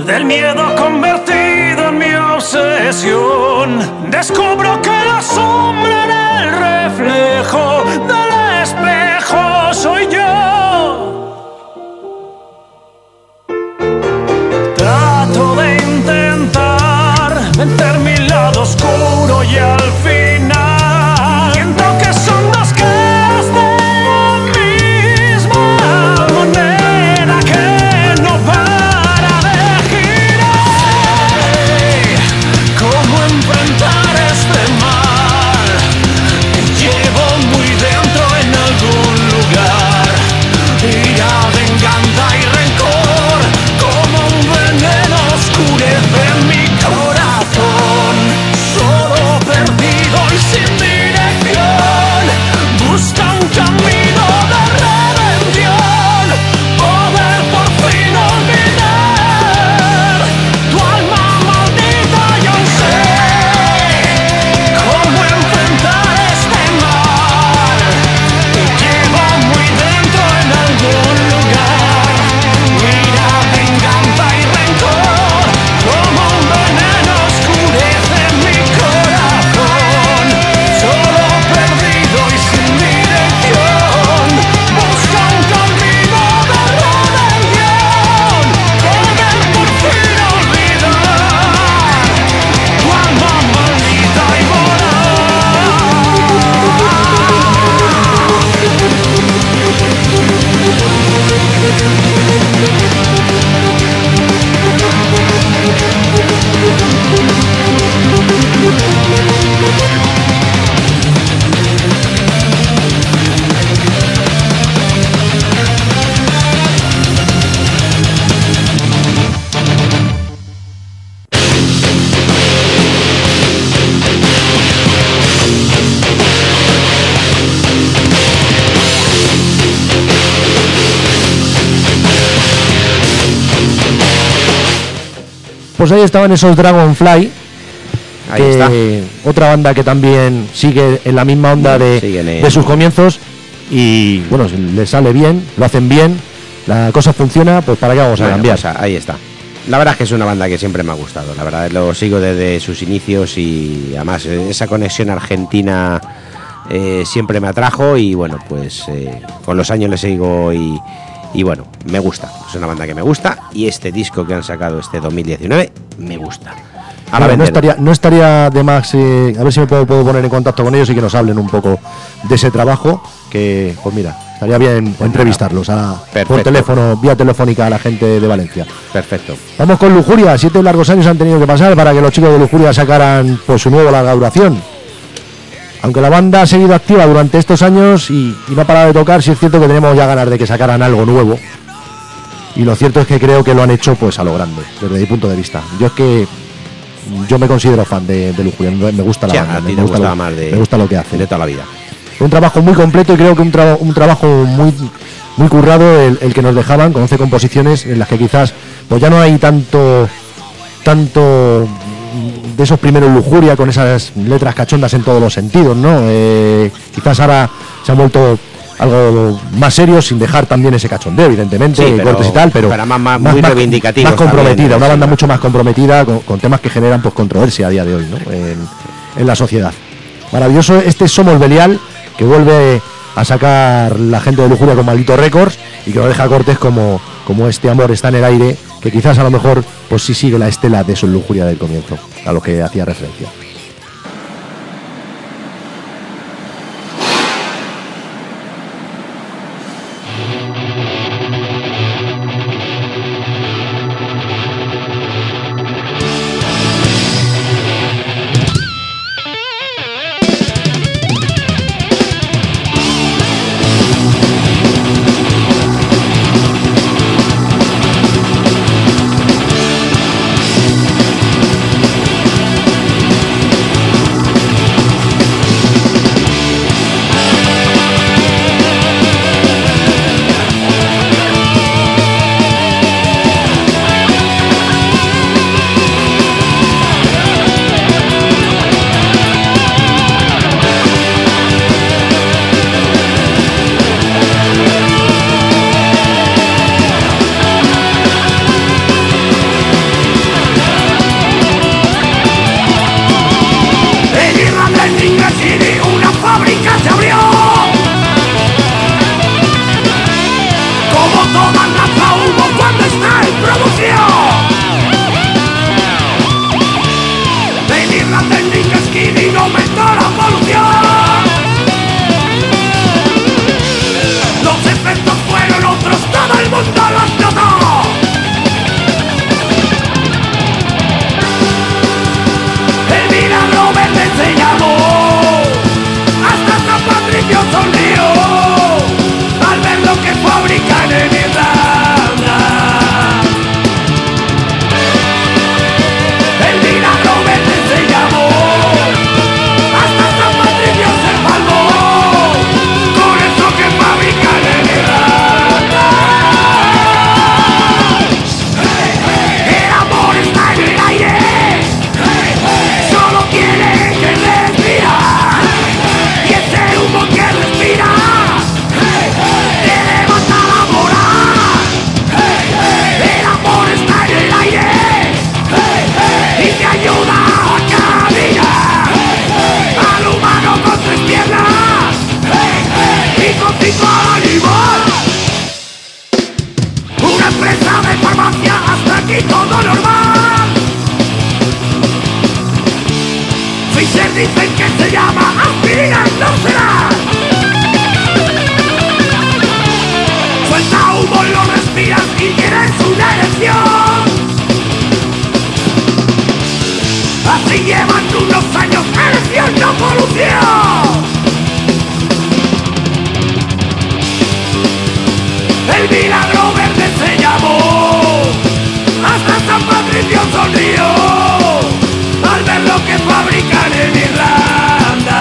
[SPEAKER 2] del miedo convertido en mi obsesión. Descubro que la sombra en el reflejo del espejo soy yo. Trato de intentar vencer mi lado oscuro y al final siento que son dos caras de la misma moneda que no para de girar. ¿Cómo enfrentar este mal? Me llevo muy dentro en algún lugar. Ira, venganza y rencor, como un veneno oscurece mi corazón. Solo perdido y sin dirección, busca un camino de redención. Poder por fin olvidar tu alma maldita. Yo sé cómo enfrentar este mal. Me llevo muy dentro en algún lugar. Ira, venganza y rencor, como un veneno oscurece mi corazón. Solo perdido y sin dirección, busca un camino de redención. Poder por fin olvidar tu alma maldita y
[SPEAKER 3] Pues ahí estaban esos Dragonfly,
[SPEAKER 4] Ahí
[SPEAKER 3] que
[SPEAKER 4] está.
[SPEAKER 3] otra banda que también sigue en la misma onda de,
[SPEAKER 4] Siguen en-
[SPEAKER 3] de sus comienzos y bueno, si les sale bien, lo hacen bien, la cosa funciona, pues para qué vamos a
[SPEAKER 4] Bueno,
[SPEAKER 3] cambiar.
[SPEAKER 4] pues, ahí está. La verdad es que es una banda que siempre me ha gustado. La verdad, lo sigo desde sus inicios y además eh, esa conexión argentina eh, siempre me atrajo y bueno, pues eh, con los años le sigo y, y bueno, me gusta. Es una banda que me gusta y este disco que han sacado este dos mil diecinueve me gusta. A
[SPEAKER 3] Vale, no,
[SPEAKER 4] vender.
[SPEAKER 3] estaría, no estaría de más, eh, a ver si me puedo, puedo poner en contacto con ellos y que nos hablen un poco de ese trabajo, que pues mira, estaría bien entrevistarlos a, por
[SPEAKER 4] Perfecto.
[SPEAKER 3] teléfono, vía telefónica a la gente de Valencia.
[SPEAKER 4] Perfecto.
[SPEAKER 3] Vamos con Lujuria, siete largos años han tenido que pasar para que los chicos de Lujuria sacaran pues su nuevo larga duración. Aunque la banda ha seguido activa durante estos años y, y no ha parado de tocar, sí es cierto que tenemos ya ganas de que sacaran algo nuevo. Y lo cierto es que creo que lo han hecho pues a lo grande, desde mi punto de vista. Yo es que yo me considero fan de, de Lujuria, me me gusta la
[SPEAKER 4] Sí,
[SPEAKER 3] banda,
[SPEAKER 4] a ti
[SPEAKER 3] me,
[SPEAKER 4] te
[SPEAKER 3] gusta
[SPEAKER 4] gustaba
[SPEAKER 3] lo,
[SPEAKER 4] más de,
[SPEAKER 3] me gusta lo que hacen.
[SPEAKER 4] de toda la vida.
[SPEAKER 3] Un trabajo muy completo y creo que un, tra- un trabajo muy muy currado el, el que nos dejaban, con once composiciones en las que quizás pues ya no hay tanto tanto de esos primeros Lujuria con esas letras cachondas en todos los sentidos, ¿no? Eh, quizás ahora se han vuelto algo más serios sin dejar también ese cachondeo, evidentemente,
[SPEAKER 4] Sí, pero-
[SPEAKER 3] cortes y tal, pero,
[SPEAKER 4] pero más- más- muy reivindicativos
[SPEAKER 3] más comprometida,
[SPEAKER 4] también,
[SPEAKER 3] una
[SPEAKER 4] sí,
[SPEAKER 3] banda
[SPEAKER 4] más.
[SPEAKER 3] mucho más comprometida con, con temas que generan pues controversia a día de hoy, ¿no? en, en la sociedad. Maravilloso este Somos Belial, que vuelve a sacar la gente de Lujuria con Maldito Records y que lo deja cortes como, como Este amor está en el aire, que quizás a lo mejor pues sí sigue la estela de su Lujuria del comienzo, a lo que hacía referencia.
[SPEAKER 2] Yo dicen que se llama aspirina, no será. Suelta humo, lo respiras y tienes una erección. Así llevan unos años, erección, no polución. El milagro verde se llamó, hasta San Patricio sonrió al ver lo que fabrican en Irlanda.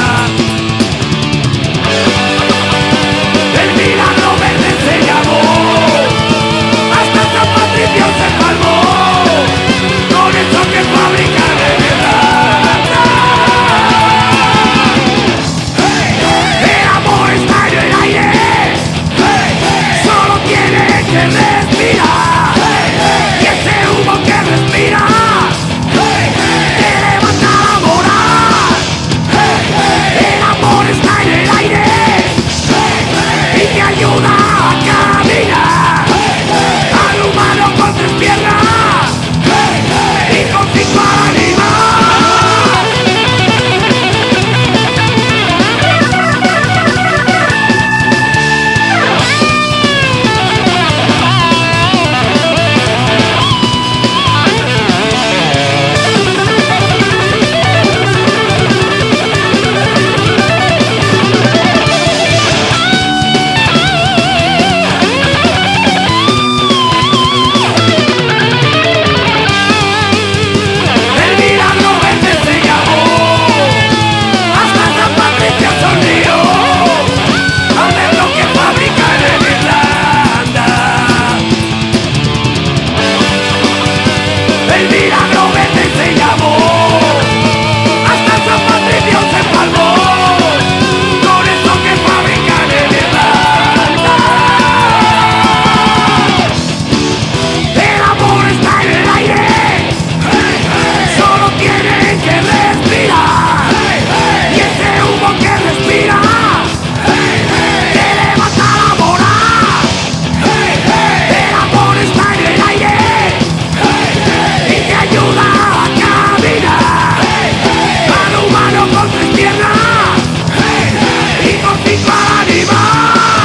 [SPEAKER 2] El milagro verde se llamó, hasta San Patricio se palmó con eso que fabrican en Irlanda. El amor está en el aire, solo tiene que respirar, y ese humo que respira te levanta a morar. El amor está en el aire y te ayuda a caminar, al humano con tres piernas y con cinco al animal. El milagro verde se llamó, hasta San Patricio sonrió al ver lo que fabrican en Irlanda. El milagro verde se llamó, hasta San Patricio se palmó con eso que fabrican en Irlanda. El amor está en el aire, solo tiene que respirar, y ese humo que respira te levanta a morar. El amor está en el aire y te ayuda a caminar, al humano con tres piernas y con cinco al animal.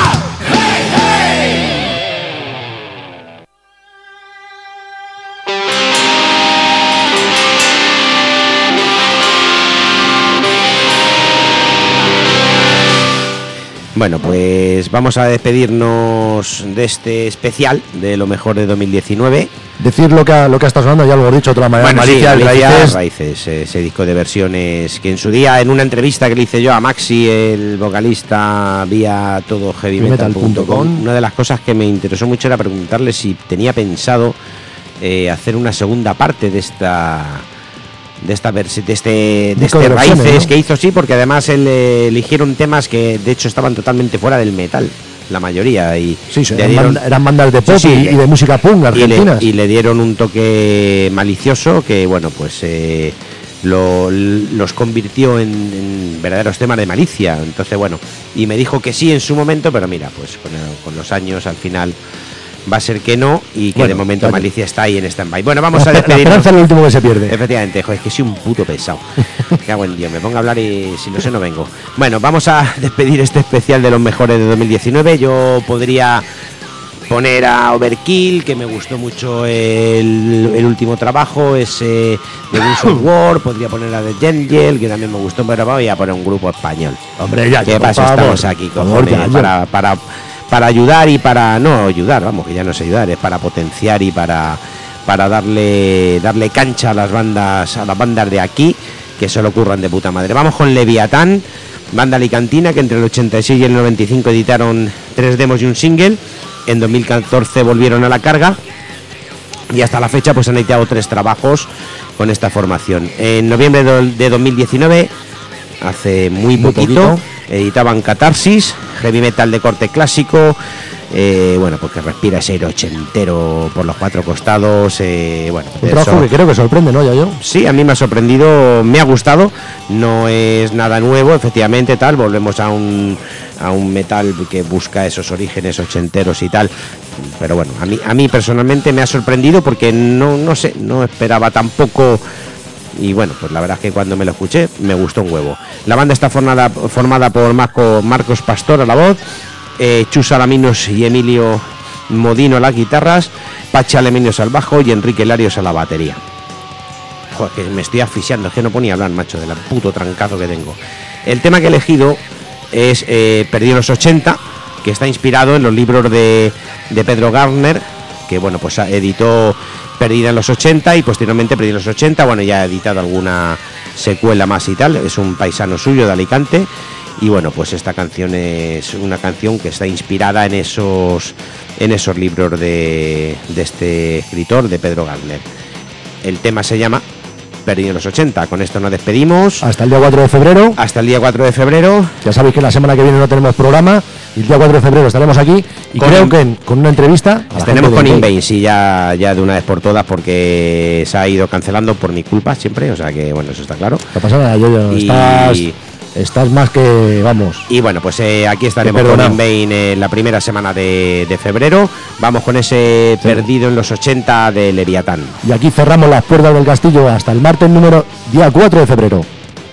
[SPEAKER 4] Bueno, pues vamos a despedirnos de este especial de lo mejor de dos mil diecinueve.
[SPEAKER 3] Decir lo que ha, lo que ha estado sonando, ya lo he dicho de otra manera.
[SPEAKER 4] Bueno,
[SPEAKER 3] Malicia,
[SPEAKER 4] sí, Malicia,
[SPEAKER 3] Raíces.
[SPEAKER 4] Raíces, ese disco de versiones que en su día, en una entrevista que le hice yo a Maxi, el vocalista, vía todo heavy metal punto com, una de las cosas que me interesó mucho era preguntarle si tenía pensado eh, hacer una segunda parte de esta de esta versi- de este de
[SPEAKER 3] Disco
[SPEAKER 4] este
[SPEAKER 3] de versiones,
[SPEAKER 4] Raíces,
[SPEAKER 3] ¿no?
[SPEAKER 4] que hizo, sí, porque además él, eh, eligieron temas que de hecho estaban totalmente fuera del metal, la mayoría, y
[SPEAKER 3] Sí, sí,
[SPEAKER 4] le
[SPEAKER 3] eran,
[SPEAKER 4] dieron-
[SPEAKER 3] banda- eran bandas de pop
[SPEAKER 4] Sí, sí,
[SPEAKER 3] y, y de música punk
[SPEAKER 4] y le,
[SPEAKER 3] argentinas.
[SPEAKER 4] y le dieron un toque malicioso que, bueno, pues eh, lo- los convirtió en, en verdaderos temas de malicia. Entonces, bueno, y me dijo que sí en su momento, pero mira, pues con, con los años al final va a ser que no, y que
[SPEAKER 3] Bueno,
[SPEAKER 4] de momento
[SPEAKER 3] vaya.
[SPEAKER 4] Malicia está ahí en stand-by. Bueno, vamos a
[SPEAKER 3] La
[SPEAKER 4] despedirnos.
[SPEAKER 3] esperanza es lo último que se pierde.
[SPEAKER 4] Efectivamente, joder, es que soy un puto pesado. Me cago en Dios, me pongo a hablar y si no sé no vengo. Bueno, vamos a despedir este especial de los mejores de dos mil diecinueve. Yo podría poner a Overkill, que me gustó mucho el, el último trabajo, ese de Wings of War. Podría poner a The Angel, que también me gustó, pero voy a poner un grupo español.
[SPEAKER 3] Hombre, ya,
[SPEAKER 4] ¿Qué
[SPEAKER 3] por
[SPEAKER 4] pasa?
[SPEAKER 3] favor,
[SPEAKER 4] Estamos aquí,
[SPEAKER 3] por favor,
[SPEAKER 4] cojones,
[SPEAKER 3] ya, ya.
[SPEAKER 4] para, para, para ayudar y para no ayudar, vamos, que ya no es ayudar, es para potenciar y para, para darle, darle cancha a las bandas, a las bandas de aquí, que se lo curran de puta madre. Vamos con Leviatán, banda alicantina, que entre el ochenta y seis y el noventa y cinco editaron tres demos y un single. En dos mil catorce volvieron a la carga y hasta la fecha pues han editado tres trabajos con esta formación. En noviembre de dos mil diecinueve, hace muy,
[SPEAKER 3] Muy
[SPEAKER 4] poquito,
[SPEAKER 3] poquito.
[SPEAKER 4] editaban Catarsis, heavy metal de corte clásico, eh, bueno, porque respira ese aire ochentero por los cuatro costados, eh, bueno,
[SPEAKER 3] Un
[SPEAKER 4] eso-
[SPEAKER 3] trabajo que creo que sorprende, ¿no, Yayo?
[SPEAKER 4] Sí, a mí me ha sorprendido, me ha gustado, no es nada nuevo, efectivamente, tal, volvemos a un, a un metal que busca esos orígenes ochenteros y tal, pero bueno, a mí, a mí personalmente me ha sorprendido porque no, no sé, no esperaba tampoco y bueno, pues la verdad es que cuando me lo escuché me gustó un huevo. La banda está formada, formada por Marco, Marcos Pastor a la voz, eh, Chus Alaminos y Emilio Modino a las guitarras, Pachi Aleminos al bajo y Enrique Larios a la batería. Joder, que me estoy asfixiando, es que no ponía a hablar, macho, del puto trancazo que tengo. El tema que he elegido es eh, Perdido en los ochenta, que está inspirado en los libros de, de Pedro Garner, que bueno, pues editó Perdida en los ochenta y posteriormente Perdida en los ochenta, bueno, ya ha editado alguna secuela más y tal, es un paisano suyo de Alicante, y bueno, pues esta canción es una canción que está inspirada en esos, en esos libros de, de este escritor, de Pedro Garner. El tema se llama Perdido en los ochenta. Con esto nos despedimos.
[SPEAKER 3] Hasta el día cuatro de febrero.
[SPEAKER 4] Hasta el día cuatro de febrero.
[SPEAKER 3] Ya sabéis que la semana que viene no tenemos programa. Y el día cuatro de febrero estaremos aquí. Y
[SPEAKER 4] con
[SPEAKER 3] creo
[SPEAKER 4] in...
[SPEAKER 3] que en, con una entrevista.
[SPEAKER 4] Tenemos con Invain, sí, ya, ya de una vez por todas, porque se ha ido cancelando por mi culpa siempre. O sea que, bueno, eso está claro.
[SPEAKER 3] No pasa nada, yo, yo. Y... Estás, estás más que. Vamos.
[SPEAKER 4] Y bueno, pues eh, aquí estaremos con Invain en la primera semana de, de febrero. Vamos con ese sí. Perdido en los ochenta de Leviatán.
[SPEAKER 3] Y aquí cerramos las puertas del castillo hasta el martes número día cuatro de febrero.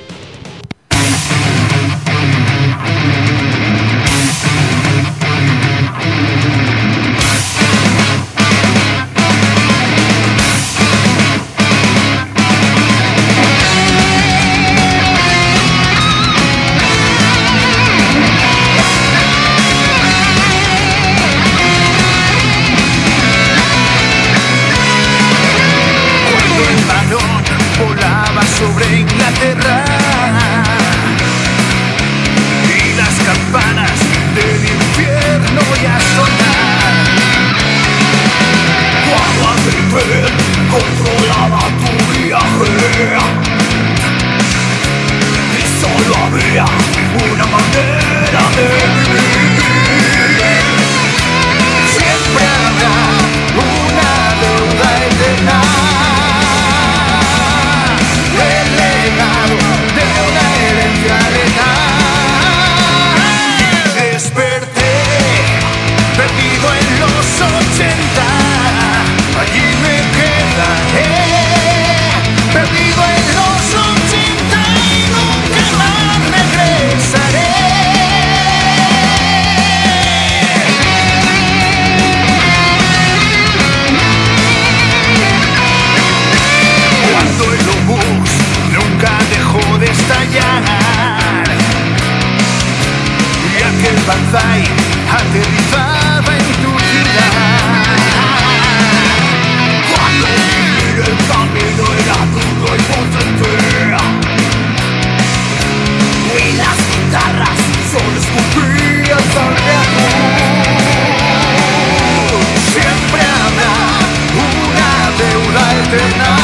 [SPEAKER 2] Aterrizaba en tu ciudad. Cuando el camino era duro y potente y las guitarras solo escupían sangre azul. Siempre habrá una deuda eterna.